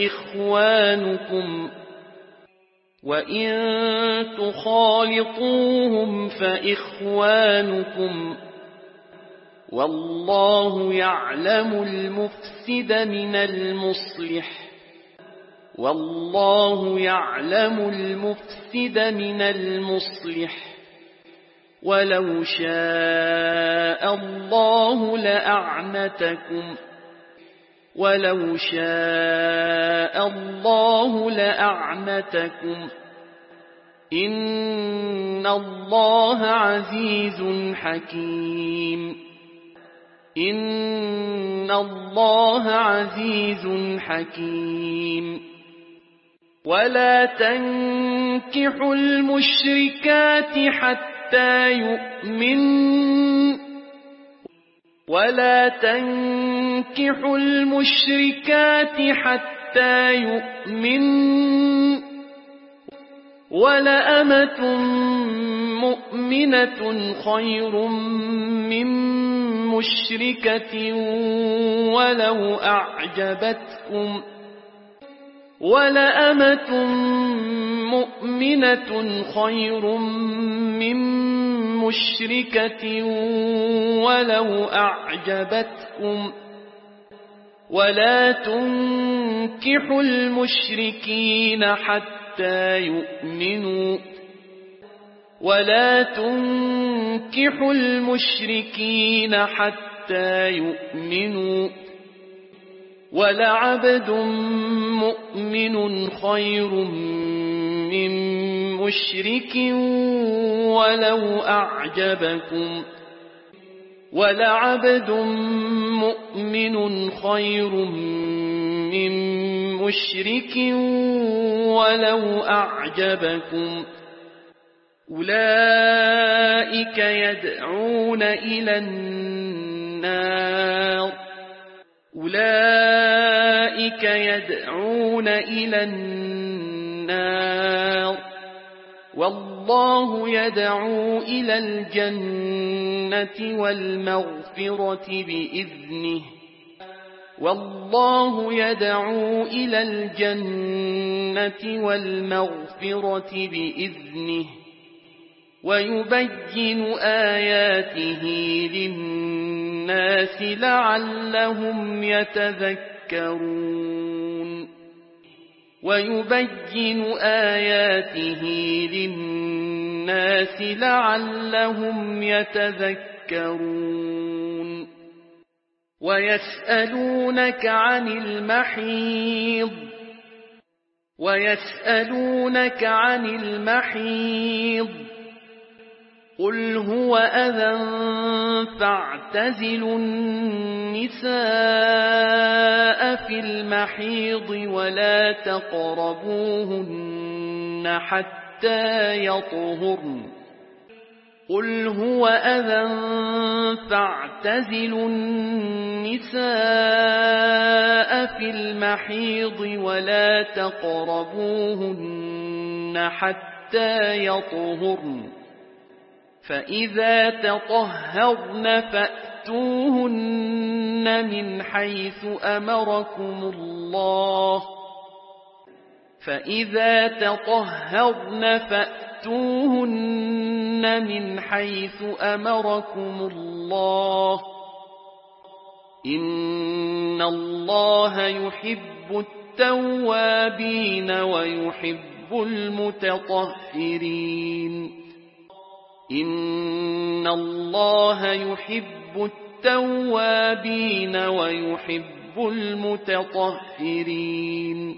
[SPEAKER 3] فإخوانكم والله يعلم المفسد من المصلح ولو شاء الله لأعنتكم إن الله عزيز حكيم ولا تنكحوا المشركات حتى يؤمن ولأمة مؤمنة خير من مشركة ولو أعجبتكم ولا تنكحوا المشركين حتى يؤمنوا ولعبد مؤمن خير من مشرك ولو أعجبكم أولئك يدعون إلى النار والله يدعو إلى الجنة والمغفرة بإذنه ويبين آياته للناس لعلهم يتذكرون ويسألونك عن المحيض قل هو أذى فاعتزلوا النساء في المحيض ولا تقربوهن حتى يطهرن فإذا تطهرن فأتوهن من حيث أمركم الله إن الله يحب التوابين ويحب المتطهرين إن الله يحب التوابين ويحب المتطهرين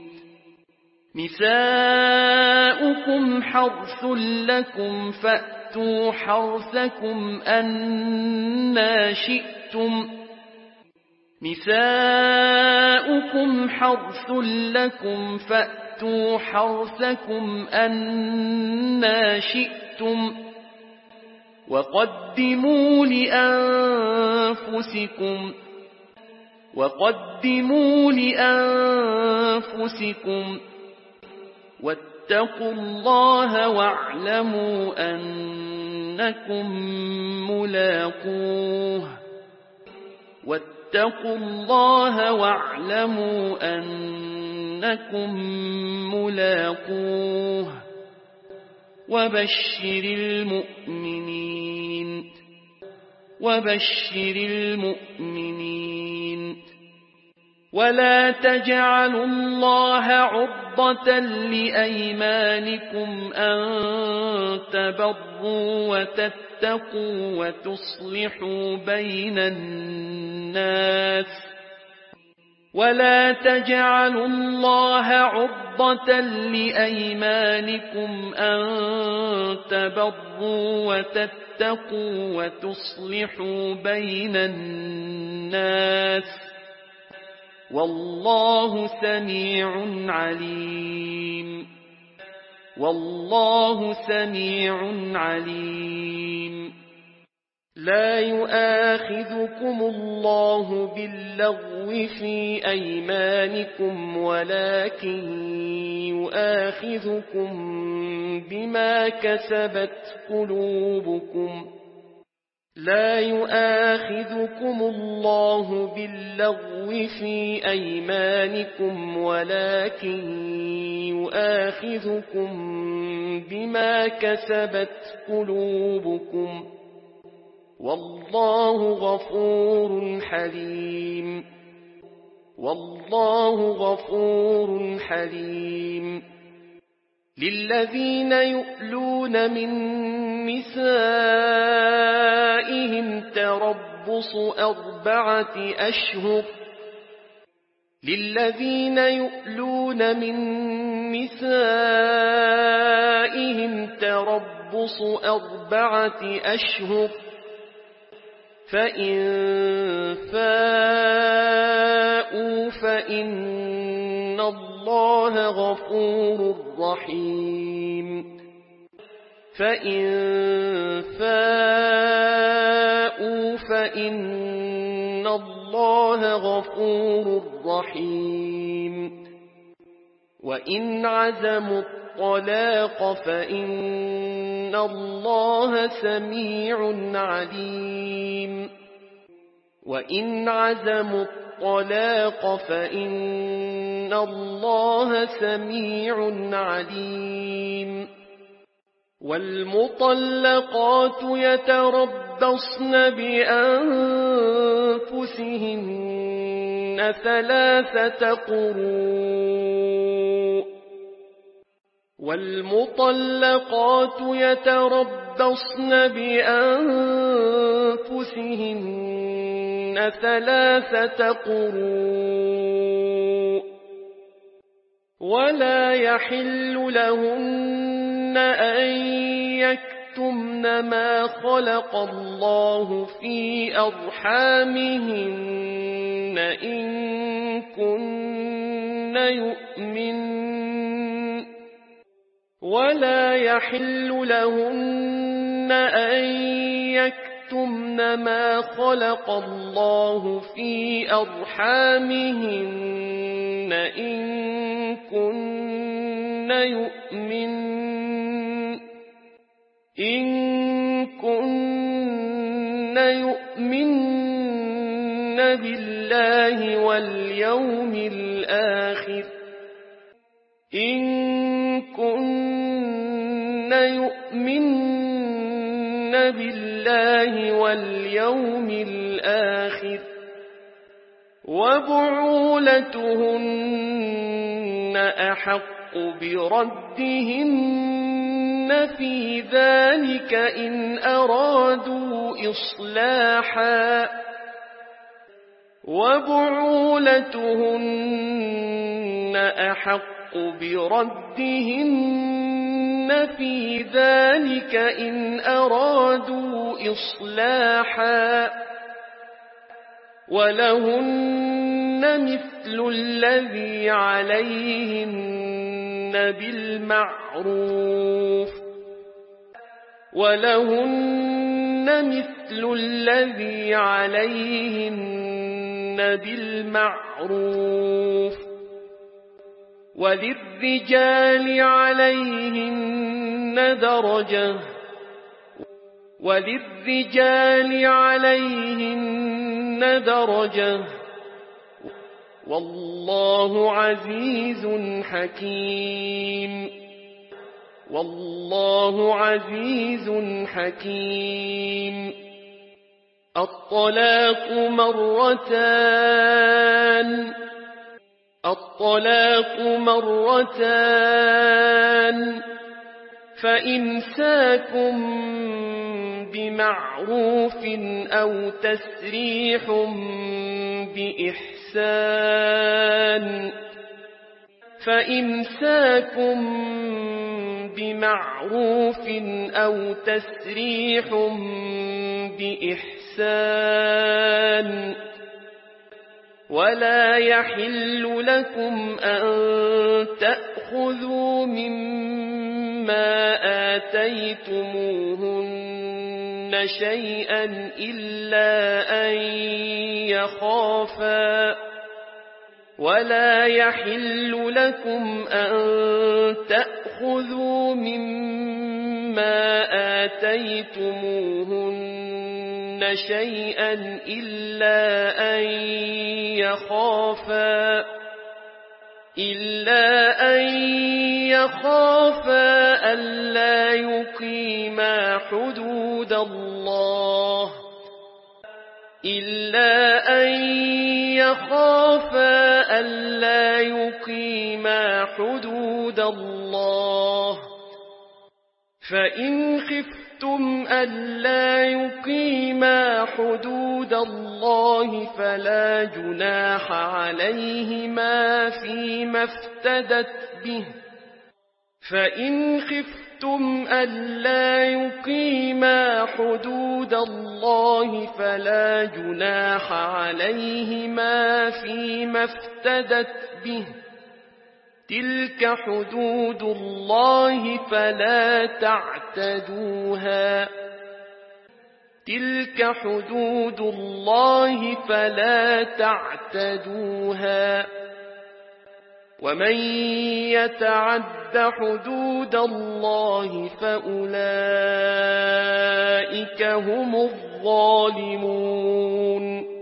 [SPEAKER 3] نساؤكم حرث لكم فأتوا حرثكم أنى شئتم نساؤكم حرث لكم فأتوا حرثكم أنى شئتم وقدموا لأنفسكم واتقوا الله واعلموا أنكم ملاقوه وبشر المؤمنين ولا تجعلوا الله عرضة لأيمانكم أن تبروا وتتقوا وتصلحوا بين الناس ولا تجعلوا الله عرضة لأيمانكم أن تبروا وتتقوا وتصلحوا بين الناس والله سميع عليم لا يؤاخذكم الله باللغو في أيمانكم ولكن يؤاخذكم بما كسبت قلوبكم لا يؤاخذكم الله باللغو في أيمانكم ولكن يؤاخذكم بما كسبت قلوبكم والله غفور حليم للذين يؤلون من نسائهم تربص 4 أشهر فإن فاءوا فإن الله غفور رحيم وإن عزموا الطلاق فإن الله سميع عليم والمطلقات يتربصن بأنفسهن 3 قروء ولا يحل لهن أن يكتمن ما خلق الله في أرحامهن إن كن يؤمن بالله واليوم الآخر وبعولتهن أحق بردهن في ذلك إن أرادوا إصلاحا وبعولتهن أحق بردهن في ذلك إن أرادوا إصلاحا ولهن مثل الذي عليهن بالمعروف وللرجال عليهن درجة والله عزيز حكيم الطلاق مرتان فإمساكٌ بمعروف أو تسريح بإحسان ولا يحل لكم أن تأخذوا مما آتيتموهن شيئا إلا أن يخافا ألا يقيما حدود الله فإن خفتم ألا يقيما حدود الله فلا جناح عليهما فيما افتدت به تلك حدود الله فلا تعتدوها ومن يتعد حدود الله فأولئك هم الظالمون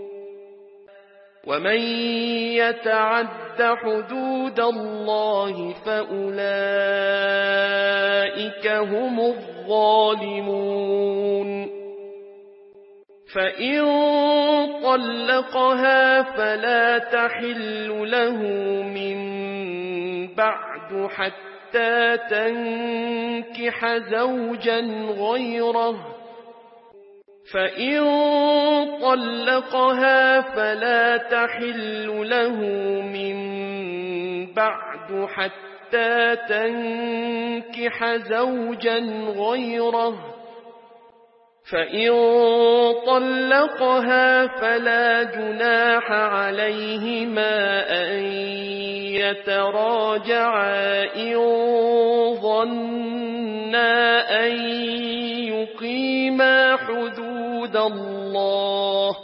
[SPEAKER 3] فإن طلقها فلا تحل له من بعد حتى تنكح زوجا غيره فإن طلقها فلا جناح عليهما أن يتراجعا إن ظنا أن يقيما حدود الله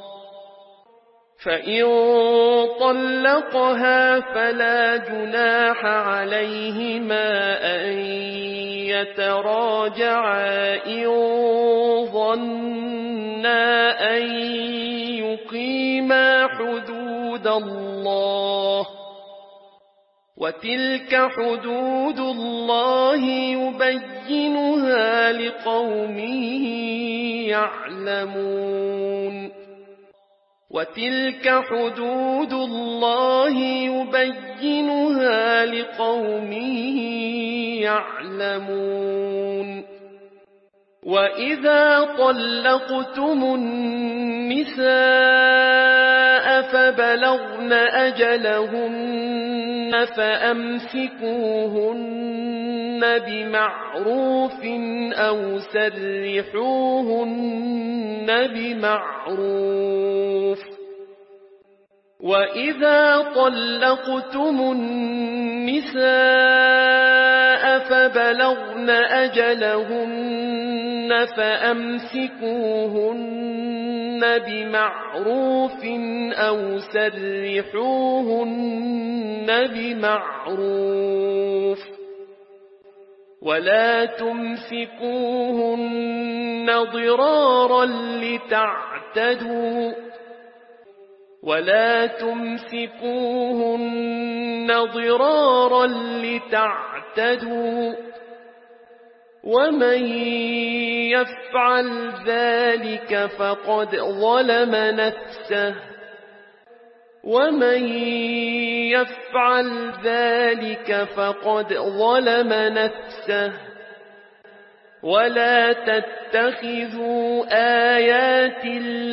[SPEAKER 3] وتلك حدود الله يبينها لقوم يعلمون وتلك حدود الله يبينها لقوم يعلمون وإذا طلقتم النساء فبلغن أجلهن فأمسكوهن بمعروف أو سرحوهن بمعروف وإذا طلقتم النساء فبلغن أجلهن فأمسكوهن بمعروف أو سرحوهن بمعروف ولا تمسكوهن ضرارا لتعتدوا ومن يفعل ذلك فقد ظلم نفسه ولا تتخذوا آيات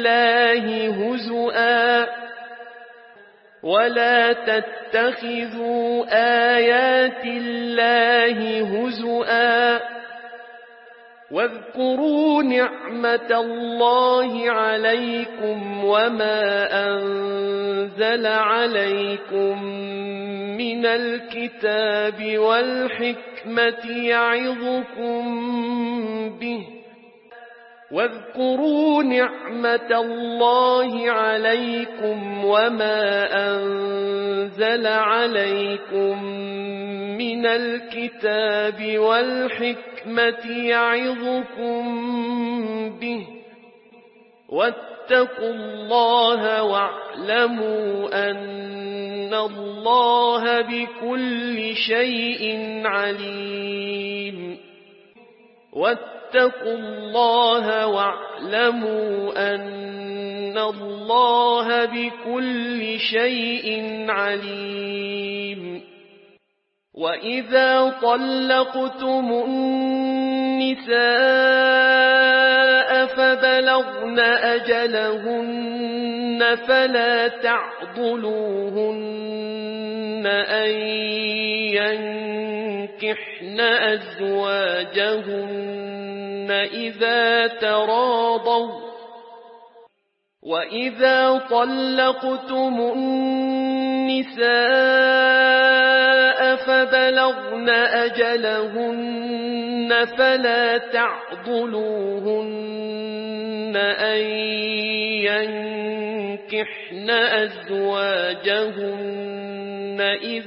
[SPEAKER 3] الله هزؤا واذكروا نعمة الله عليكم وما أنزل عليكم من الكتاب والحكمة يعظكم به واتقوا الله واعلموا أن الله بكل شيء عليم وإذا طلقتم النساء فبلغن أجلهن فلا تعضلوهن أن ينكحن أزواجهن وإذا طلقتم النساء فبلغن أجلهن فلا تعضلوهن أن ينكحن أزواجهن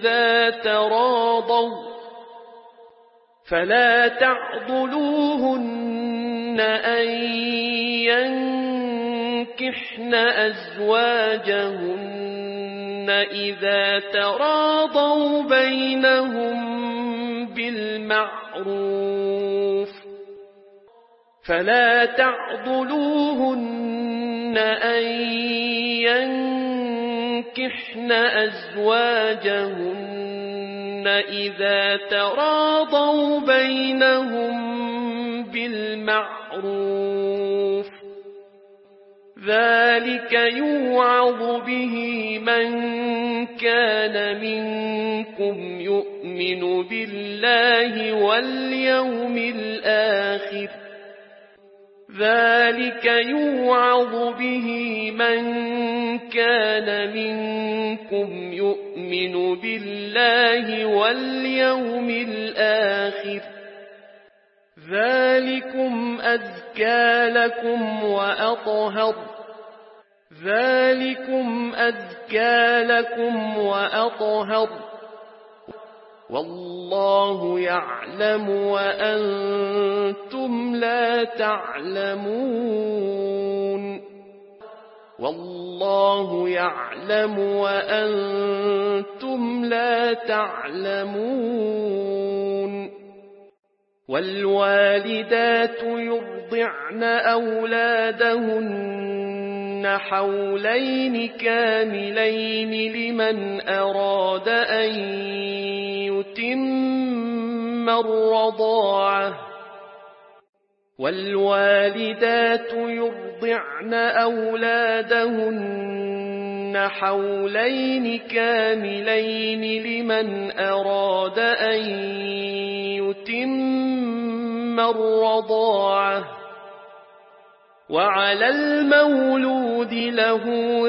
[SPEAKER 3] إذا تراضوا بينهم بالمعروف فلا تعضلوهن أن ينكحن أزواجهن إذا تراضوا بينهم بالمعروف ذلك يوعظ به من كان منكم يؤمن بالله واليوم الآخر ذلكم أزكى لكم وأطهر والله يعلم وأنتم لا تعلمون والوالدات يرضعن أولادهن حولين كاملين لمن أراد أن يتم الرضاعة والوالدات يرضعن أولادهن حولين كاملين لمن أراد أن يتم الرضاعة وعلى المولود له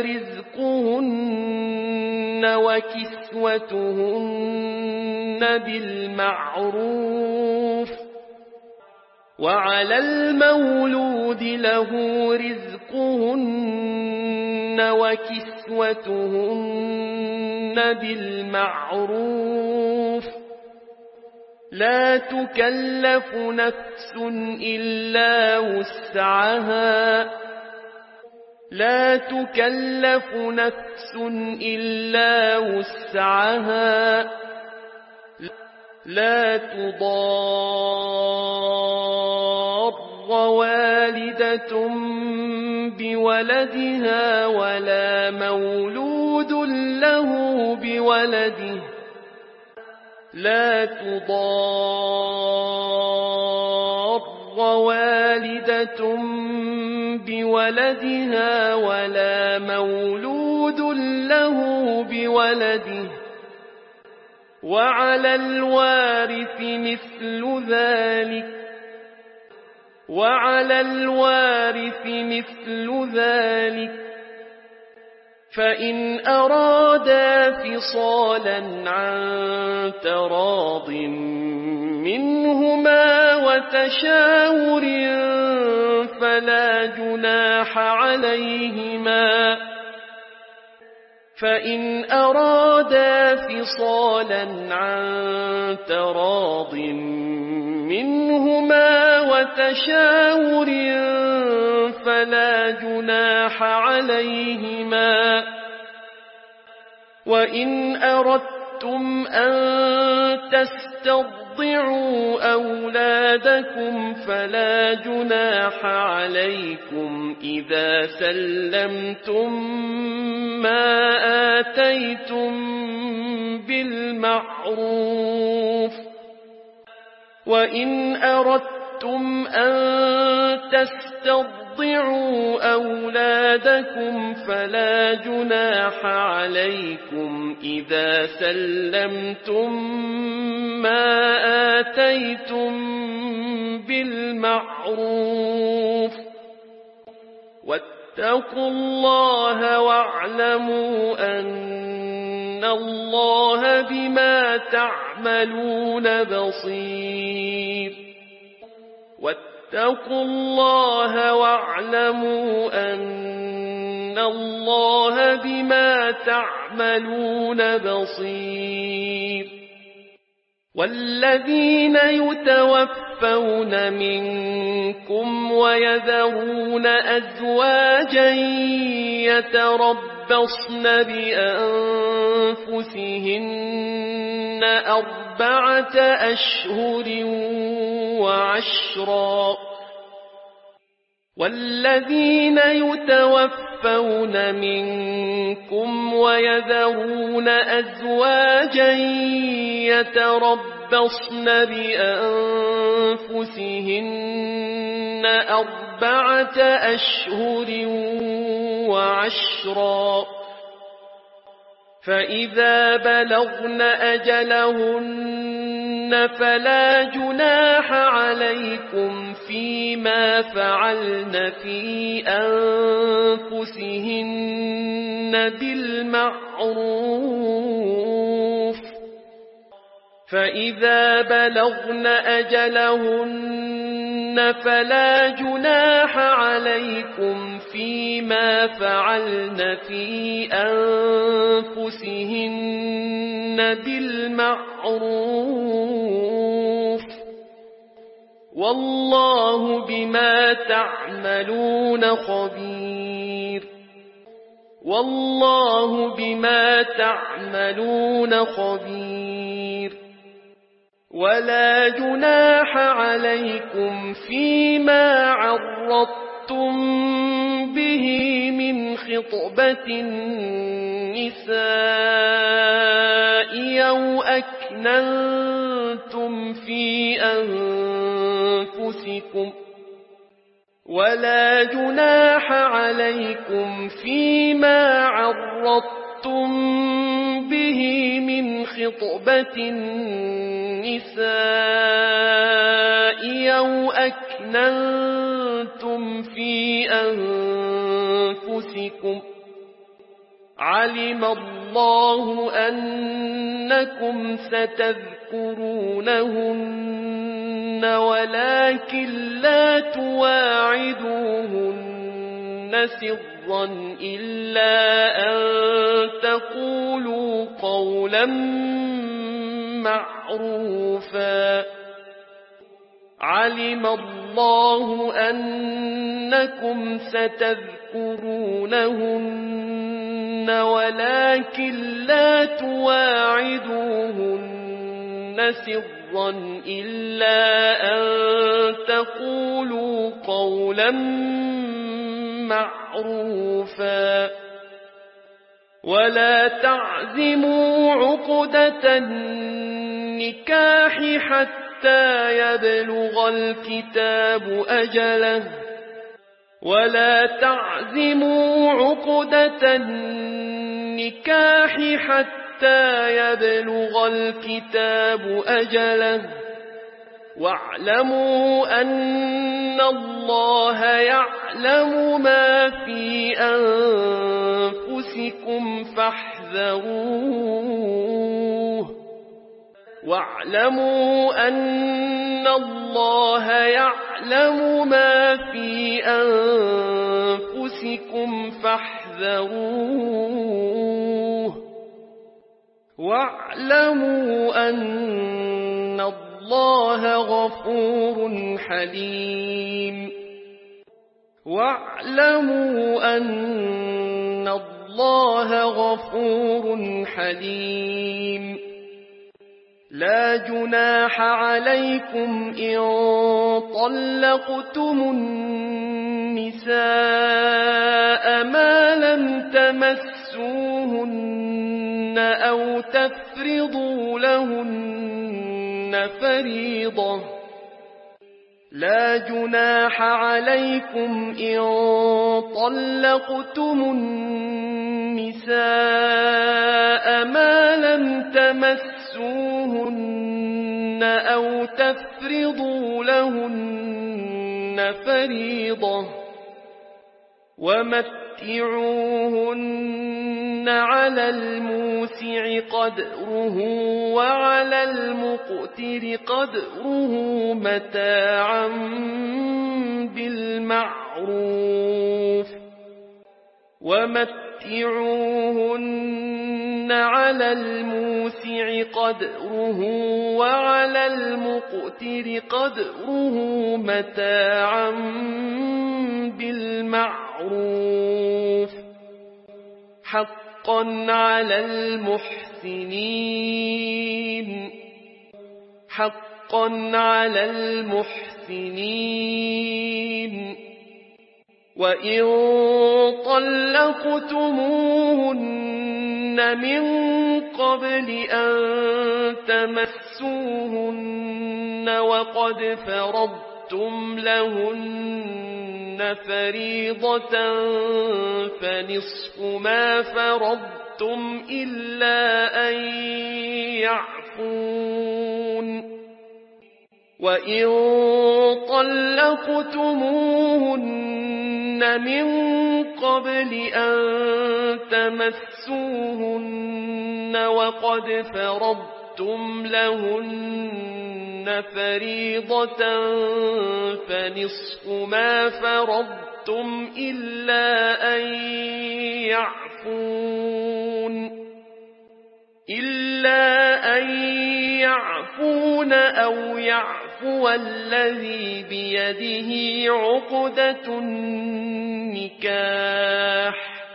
[SPEAKER 3] رزقهن وكسوتهن بالمعروف وعلى المولود له رزقهن وكسوتهن بالمعروف لا تكلف نفس إلا وسعها لا تكلف نفس إلا وسعها لا تضار والدة بولدها ولا مولود له بولده لا تضار والدة بولدها ولا مولود له بولده وعلى الوارث مثل ذلك فإن أرادا فصالا عن تراض منهما وتشاور فلا جناح عليهما فإن أرادا فصالا عن تراض منهما وتشاور فلا جناح عليهما وإن أردتم أن تسترضعوا أولادكم فلا جناح عليكم إذا سلمتم ما آتيتم بالمعروف وإن أردتم أن تسترضعوا أولادكم فلا جناح عليكم إذا سلمتم ما آتيتم بالمعروف واتقوا الله واعلموا أن الله بما تعملون بصير واتقوا الله واعلموا أن الله بما تعملون بصير والذين يتوفون منكم ويذرون أزواجا يتربصن بأنفسهن 4 أشهر وعشرا والذين يتوفون منكم ويذرون أزواجا يتربصن بأنفسهن 4 أشهر وعشرا فإذا بلغن أجلهن فلا جناح عليكم فيما فعلن في أنفسهن بالمعروف فإذا بلغن أجلهن فلا جناح عليكم فيما فعلن في أنفسهن بالمعروف والله بما تعملون خبير والله بما تعملون خبير ولا جناح عليكم فيما عرضتم به من خطبة النساء أو أكننتم في أنفسكم ولا جناح عليكم فيما عرضتم به من خطبة النساء أو أكننتم في أنفسكم علم الله أنكم ستذكرونهن ولكن لا تواعدوهن سرا إلا أن تقولوا قولا معروفا علم الله أنكم ستذكرونهن ولكن لا تواعدوهن سرا إلا أن تقولوا قولا معروفا ولا تعزموا عقدة النكاح حتى يبلغ الكتاب أجله ولا تعزموا عقدة النكاح حتى يبلغ الكتاب أجله واعلموا أن الله يعلم ما في أنفسكم فاحذروه واعلموا أن الله يعلم ما في أنفسكم فاحذروه واعلموا أن الله غفور حليم واعلموا أن الله غفور حليم لا جناح عليكم إن طلقتم النساء ما لم تمسوهن أو تفرضوا لهن فريضة لا جناح عليكم إن طلقتم النساء ما لم تمسوهن أو تفرضوا لهن فريضة ومتعوهن على الموسع قدره وعلى المقتر قدره متاعا بالمعروف ومتعوهن على الموسع قدره وعلى المقتر قدره متاعا بالمعروف حقا على المحسنين حقا على المحسنين وإن طلقتموهن من قبل أن تمسوهن وقد فرضتم لهن فريضة فنصف ما فرضتم إلا أن يعفون وإن طلقتموهن من قبل أن تمسوهن وقد فرضتم لهن فريضة فنصف ما فرضتم إلا أن يعفون أو يعفو الذي بيده عقدة النكاح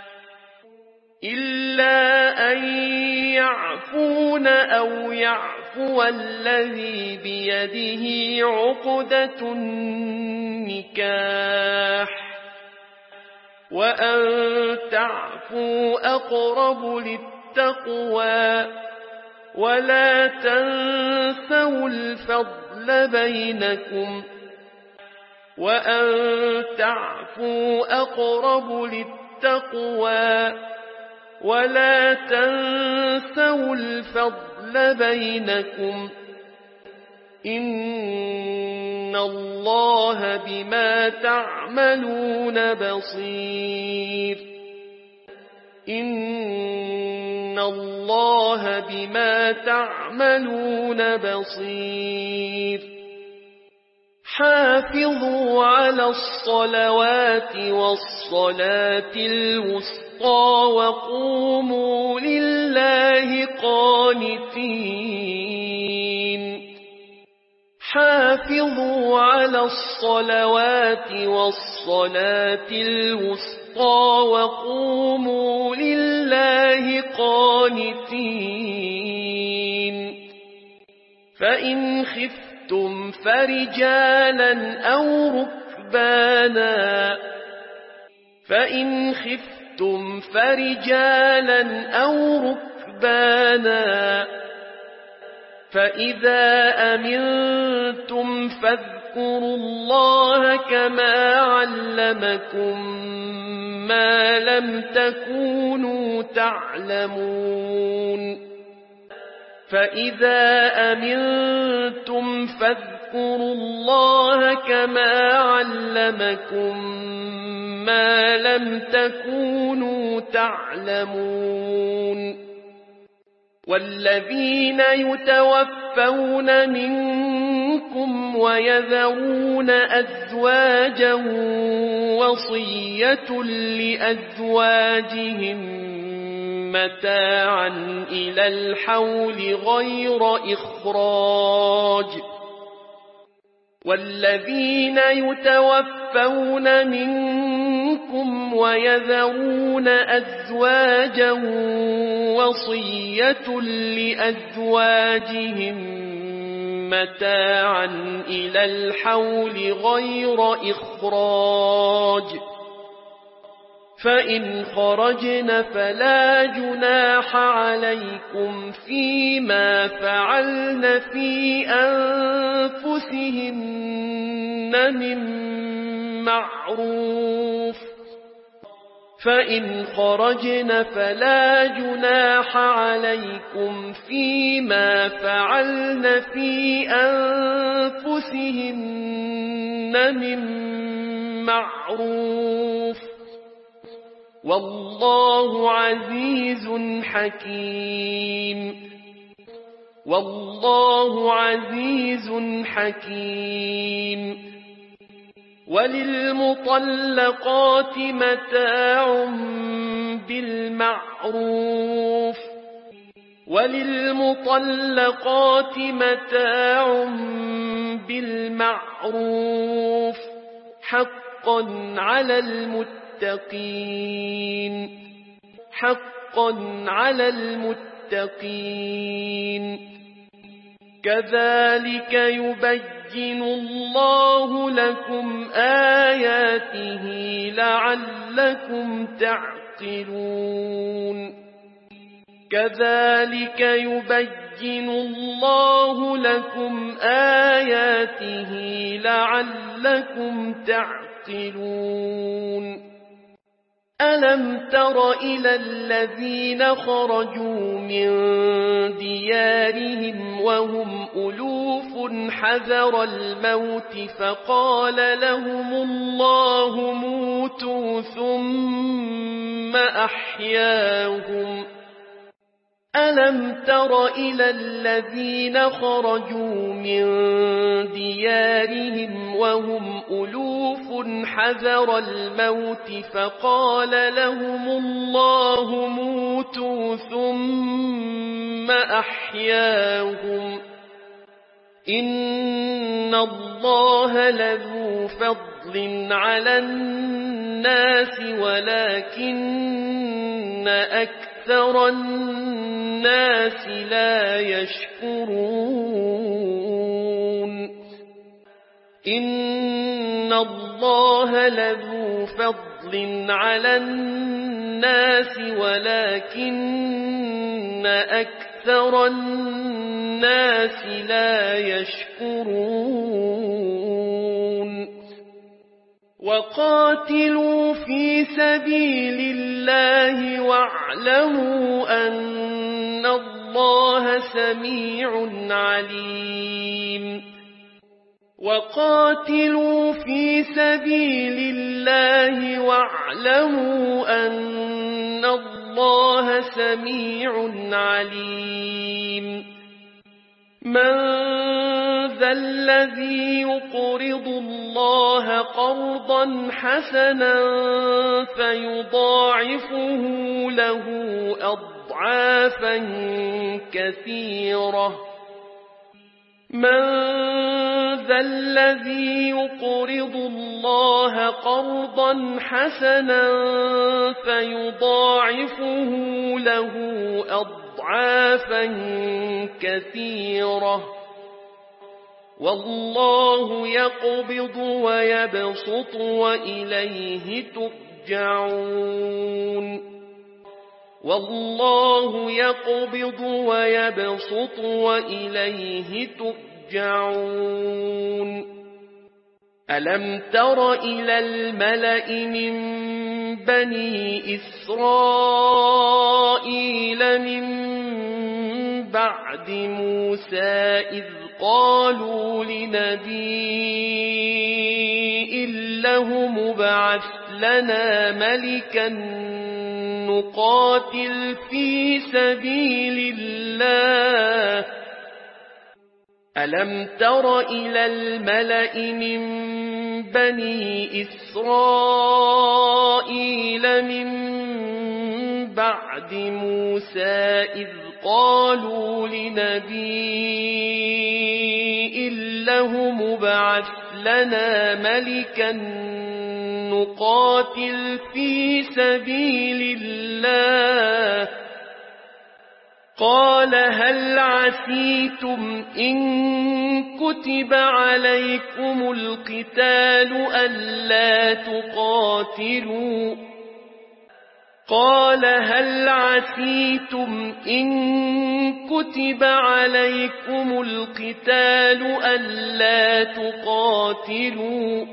[SPEAKER 3] إلا أن يعفون أو يعفو الذي بيده عقدة النكاح وأن تعفوا أقرب للتقوى ولا تنسوا الفضل بينكم وأن تعفوا أقرب للتقوى ولا تنسوا الفضل بينكم إن الله بما تعملون بصير إن الله بما تعملون بصير حافظوا على الصلوات والصلاة الوسطى وقوموا لله قانتين حافظوا على الصلوات والصلاة الوسطى وقوموا لله قانتين فإن خفتم فرجالا أو ركبانا فإن خفتم فرجالا أو ركبانا فإذا أمنتم فاذكروا الله كما علمكم ما لم تكونوا تعلمون فإذا أمنتم فاذكروا الله كما علمكم ما لم تكونوا تعلمون والذين يتوفون منكم ويذرون أزواجا وصية لأزواجهم متاعا إلى الحول غير إخراج والذين يتوفون منكم ويذرون أزواجا وصية لأزواجهم متاعا إلى الحول غير إخراج فإن خرجن فلا جناح عليكم فيما فعلن في أنفسهن من معروف فإن خرجن فلا جناح عليكم فيما فعلن في أنفسهن من معروف والله عزيز حكيم والله عزيز حكيم وللمطلقات متاع بالمعروف وللمطلقات متاع بالمعروف حقا على المتقين حقا على المتقين كذلك يبين الله لكم آياته لعلكم تعقلون كذلك يبين الله لكم آياته لعلكم تعقلون ألم تر إلى الذين خرجوا من ديارهم وهم ألوف حذر الموت فقال لهم الله موتوا ثم أحياهم ألم تر إلى الذين خرجوا من ديارهم وهم ألوف حذر الموت فقال لهم الله موتوا ثم أحياهم إن الله لذو فضل على الناس ولكن أكثر الناس لا يشكرون إن الله لذو فضل على الناس ولكن أكثر الناس لا يشكرون وقاتلوا في سبيل الله واعلموا أن الله سميع عليم وقاتلوا في سبيل الله واعلموا أن الله سميع عليم من ذا الذي يقرض الله قرضا حسنا فيضاعفه له أضعافا كثيرة من ذا الذي يقرض الله قرضا حسنا فيضاعفه له أضعافا كثيرة والله يقبض ويبسط وإليه ترجعون والله يقبض ويبسط وإليه ترجعون ألم تر إلى الملأ من بني إسرائيل من بعد موسى إذ قالوا لنبي له مبعث لنا ملكا نقاتل في سبيل الله ألم تر إلى الملأ من بني إسرائيل من بعد موسى إذ قالوا لنبي له مبعث لنا ملكا نقاتل في سبيل الله قال هل عسيتم إن كتب عليكم القتال ألا تقاتلوا قال هل عسيتم إن كتب عليكم القتال ألا تقاتلوا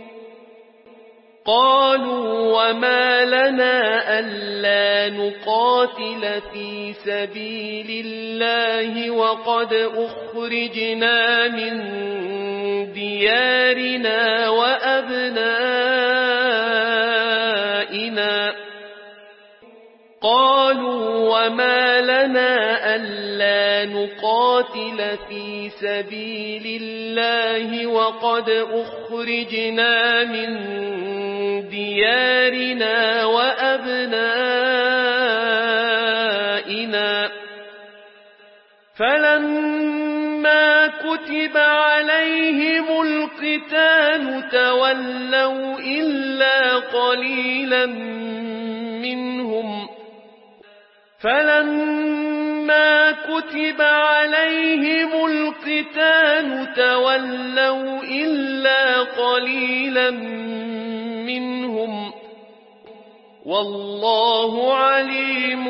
[SPEAKER 3] قالوا وما لنا ألا نقاتل في سبيل الله وقد أخرجنا من ديارنا وأبنائنا قالوا وما لنا ألا نقاتل في سبيل الله وقد أخرجنا من ديارنا وأبنائنا فلما كتب عليهم القتال تولوا إلا قليلا منهم فلما كتب عليهم القتال تولوا إلا قليلا منهم والله عليم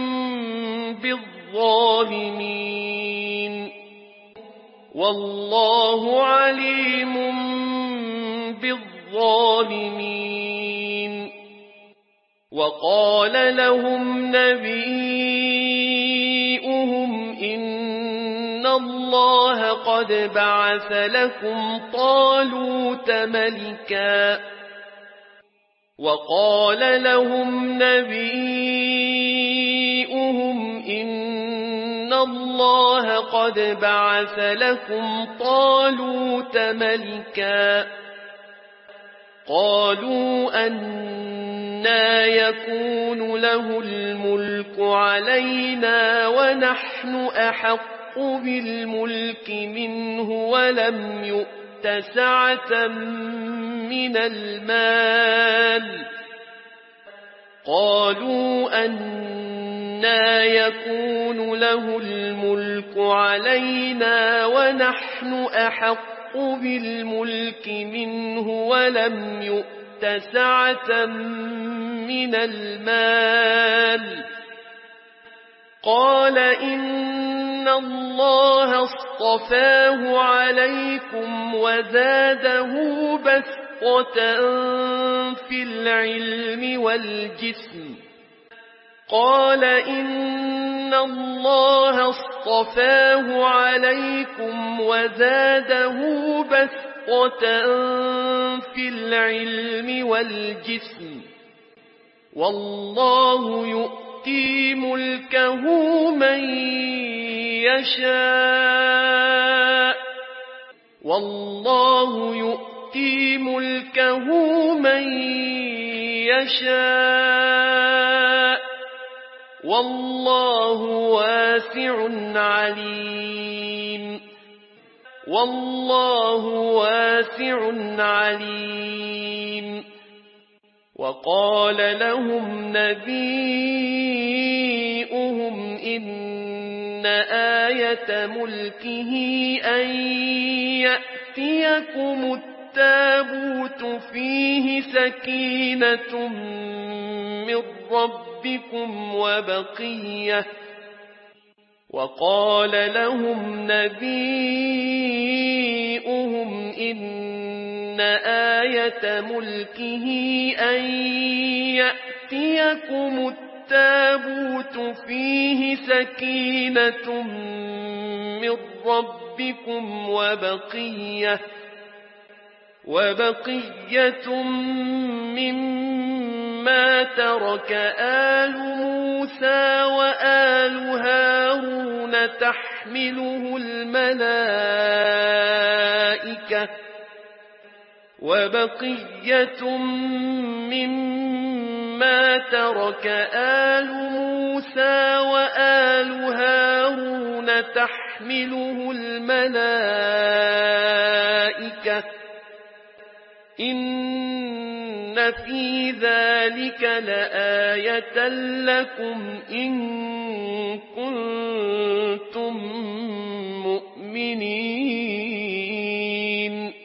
[SPEAKER 3] بالظالمين والله عليم بالظالمين وقال لهم نبيؤهم إن الله قد بعث لكم طالوت ملكا وقال لهم نبيؤهم إن الله قد بعث لكم طالوت ملكا قالوا أنى يكون له الملك علينا ونحن أحق بالملك منه ولم يؤت سعة من المال قالوا أنى يكون له الملك علينا ونحن أحق أحق بالملك منه ولم يؤت سعة من المال. قال إن الله اصطفاه عليكم وزاده بسطة في العلم والجسم. قال إن الله اصطفاه عليكم وزاده بسطة في العلم والجسم والله يؤتي ملكه من يشاء والله يؤتي ملكه من يشاء والله واسع عليم والله واسع عليم. وقال لهم نبيؤهم إن آية ملكه أن يأتيكم التابوت فيه سكينة من ربكم وبقية. وقال لهم نبيؤهم إن آية ملكه أن يأتيكم التابوت فيه سكينة من ربكم وبقية مما ترك آل موسى وآل هارون تحمله الملائكة وبقية مما ترك آل موسى وآل هارون تحمله الملائكة إن في ذلك لآية لكم إن كنتم مؤمنين.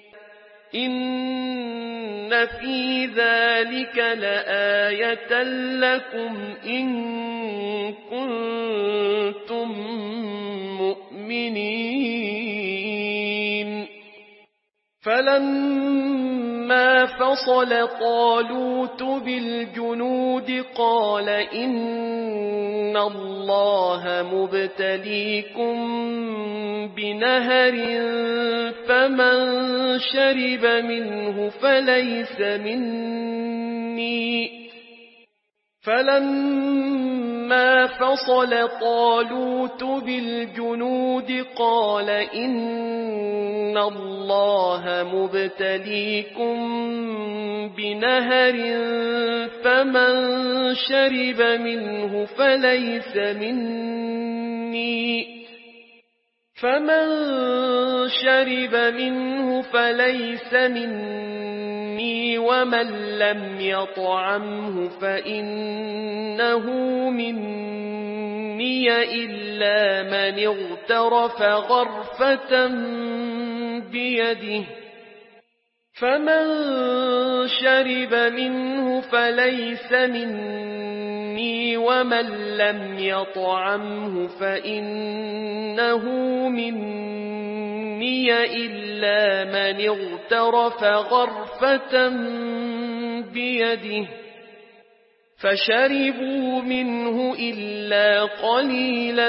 [SPEAKER 3] إن في ذلك لآية لكم إن كنتم مؤمنين. فلما فصل طالوت بالجنود قال إن الله مبتليكم بنهر فمن شرب منه فليس مني. فلما فصل طالوت بالجنود قال إن الله مبتليكم بنهر فمن شرب منه فليس مني. فمن شرب منه فليس مني ومن لم يطعمه فإنه مني إلا من اغترف غرفة بيده. فمن شرب منه فليس مني ومن لم يطعمه فإنه مني إلا من اغترف غرفة بيده. فشربوا منه إلا قليلا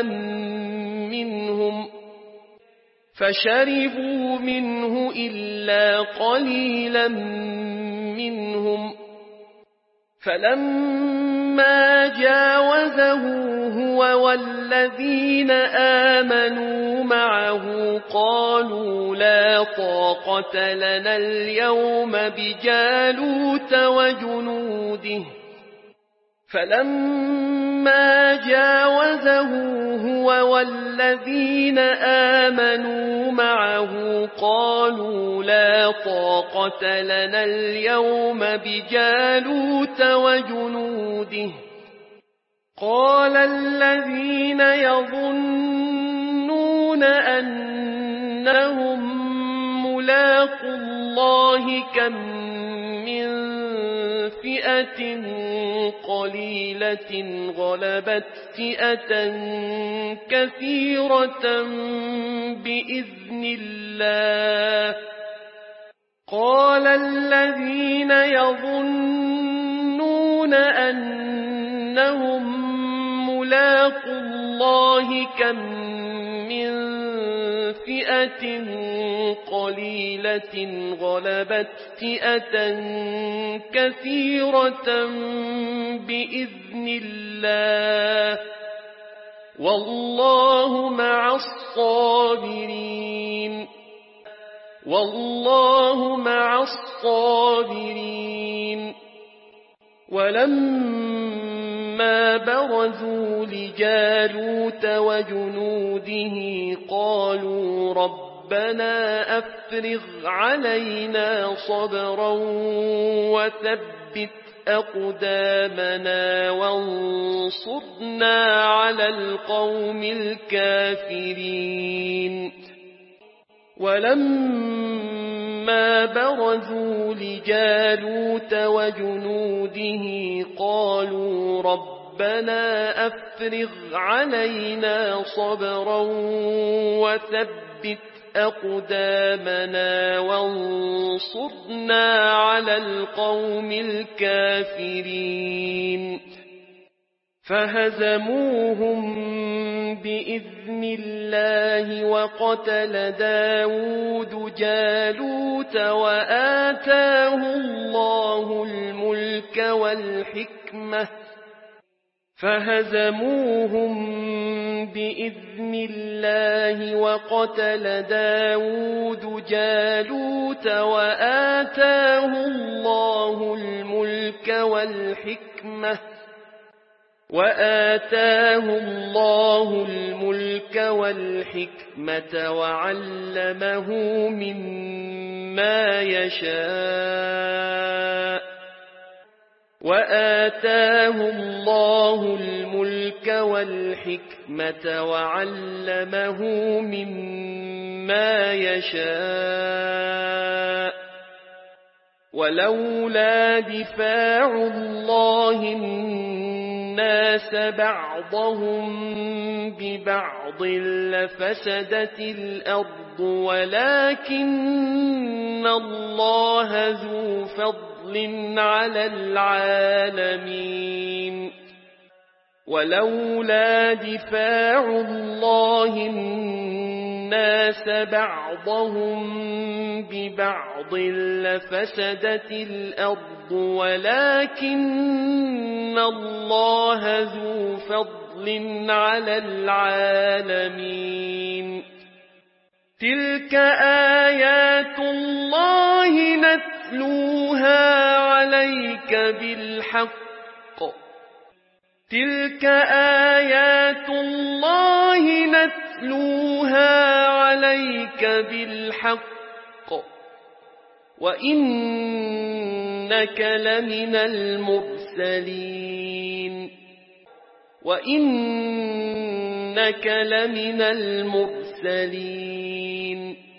[SPEAKER 3] منهم فلما جاوزه هو والذين آمنوا معه قالوا لا طاقة لنا اليوم بجالوت وجنوده. فلما جاوزه هو والذين آمنوا معه قالوا لا طاقة لنا اليوم بجالوت وجنوده. قال الذين يظنون أنهم ملاقوا الله كم من فئة قليلة غلبت فئة كثيرة بإذن الله. قال الذين يظنون أنهم ملاقوا الله كم من فئة قليلة غلبت فئة كثيرة بإذن الله والله مع الصابرين. والله مع الصابرين. ولما برزوا لجالوت وجنوده قالوا ربنا أفرغ علينا صبرا وثبت أقدامنا وانصرنا على القوم الكافرين. ولما برزوا لجالوت وجنوده قالوا ربنا أفرغ علينا صبرا وثبت أقدامنا وانصرنا على القوم الكافرين. فهزموهم بإذن الله وقتل داود جالوت وآتاه الله الملك والحكمة. فهزموهم بإذن الله وقتل داود جالوت وآتاه الله الملك والحكمة وعلمه مما يشاء ولولا دفاع الله الناس بعضهم ببعض لفسدت الأرض ولكن الله ذو فضل على العالمين. ولولا دفاع الله الناس بعضهم ببعض لفسدت الأرض ولكن الله ذو فضل على العالمين. تلك آيات الله نتلوها عليك بالحق. تلك آيات الله نتلوها عليك بالحق وإنك لمن المرسلين. وإنك لمن المرسلين.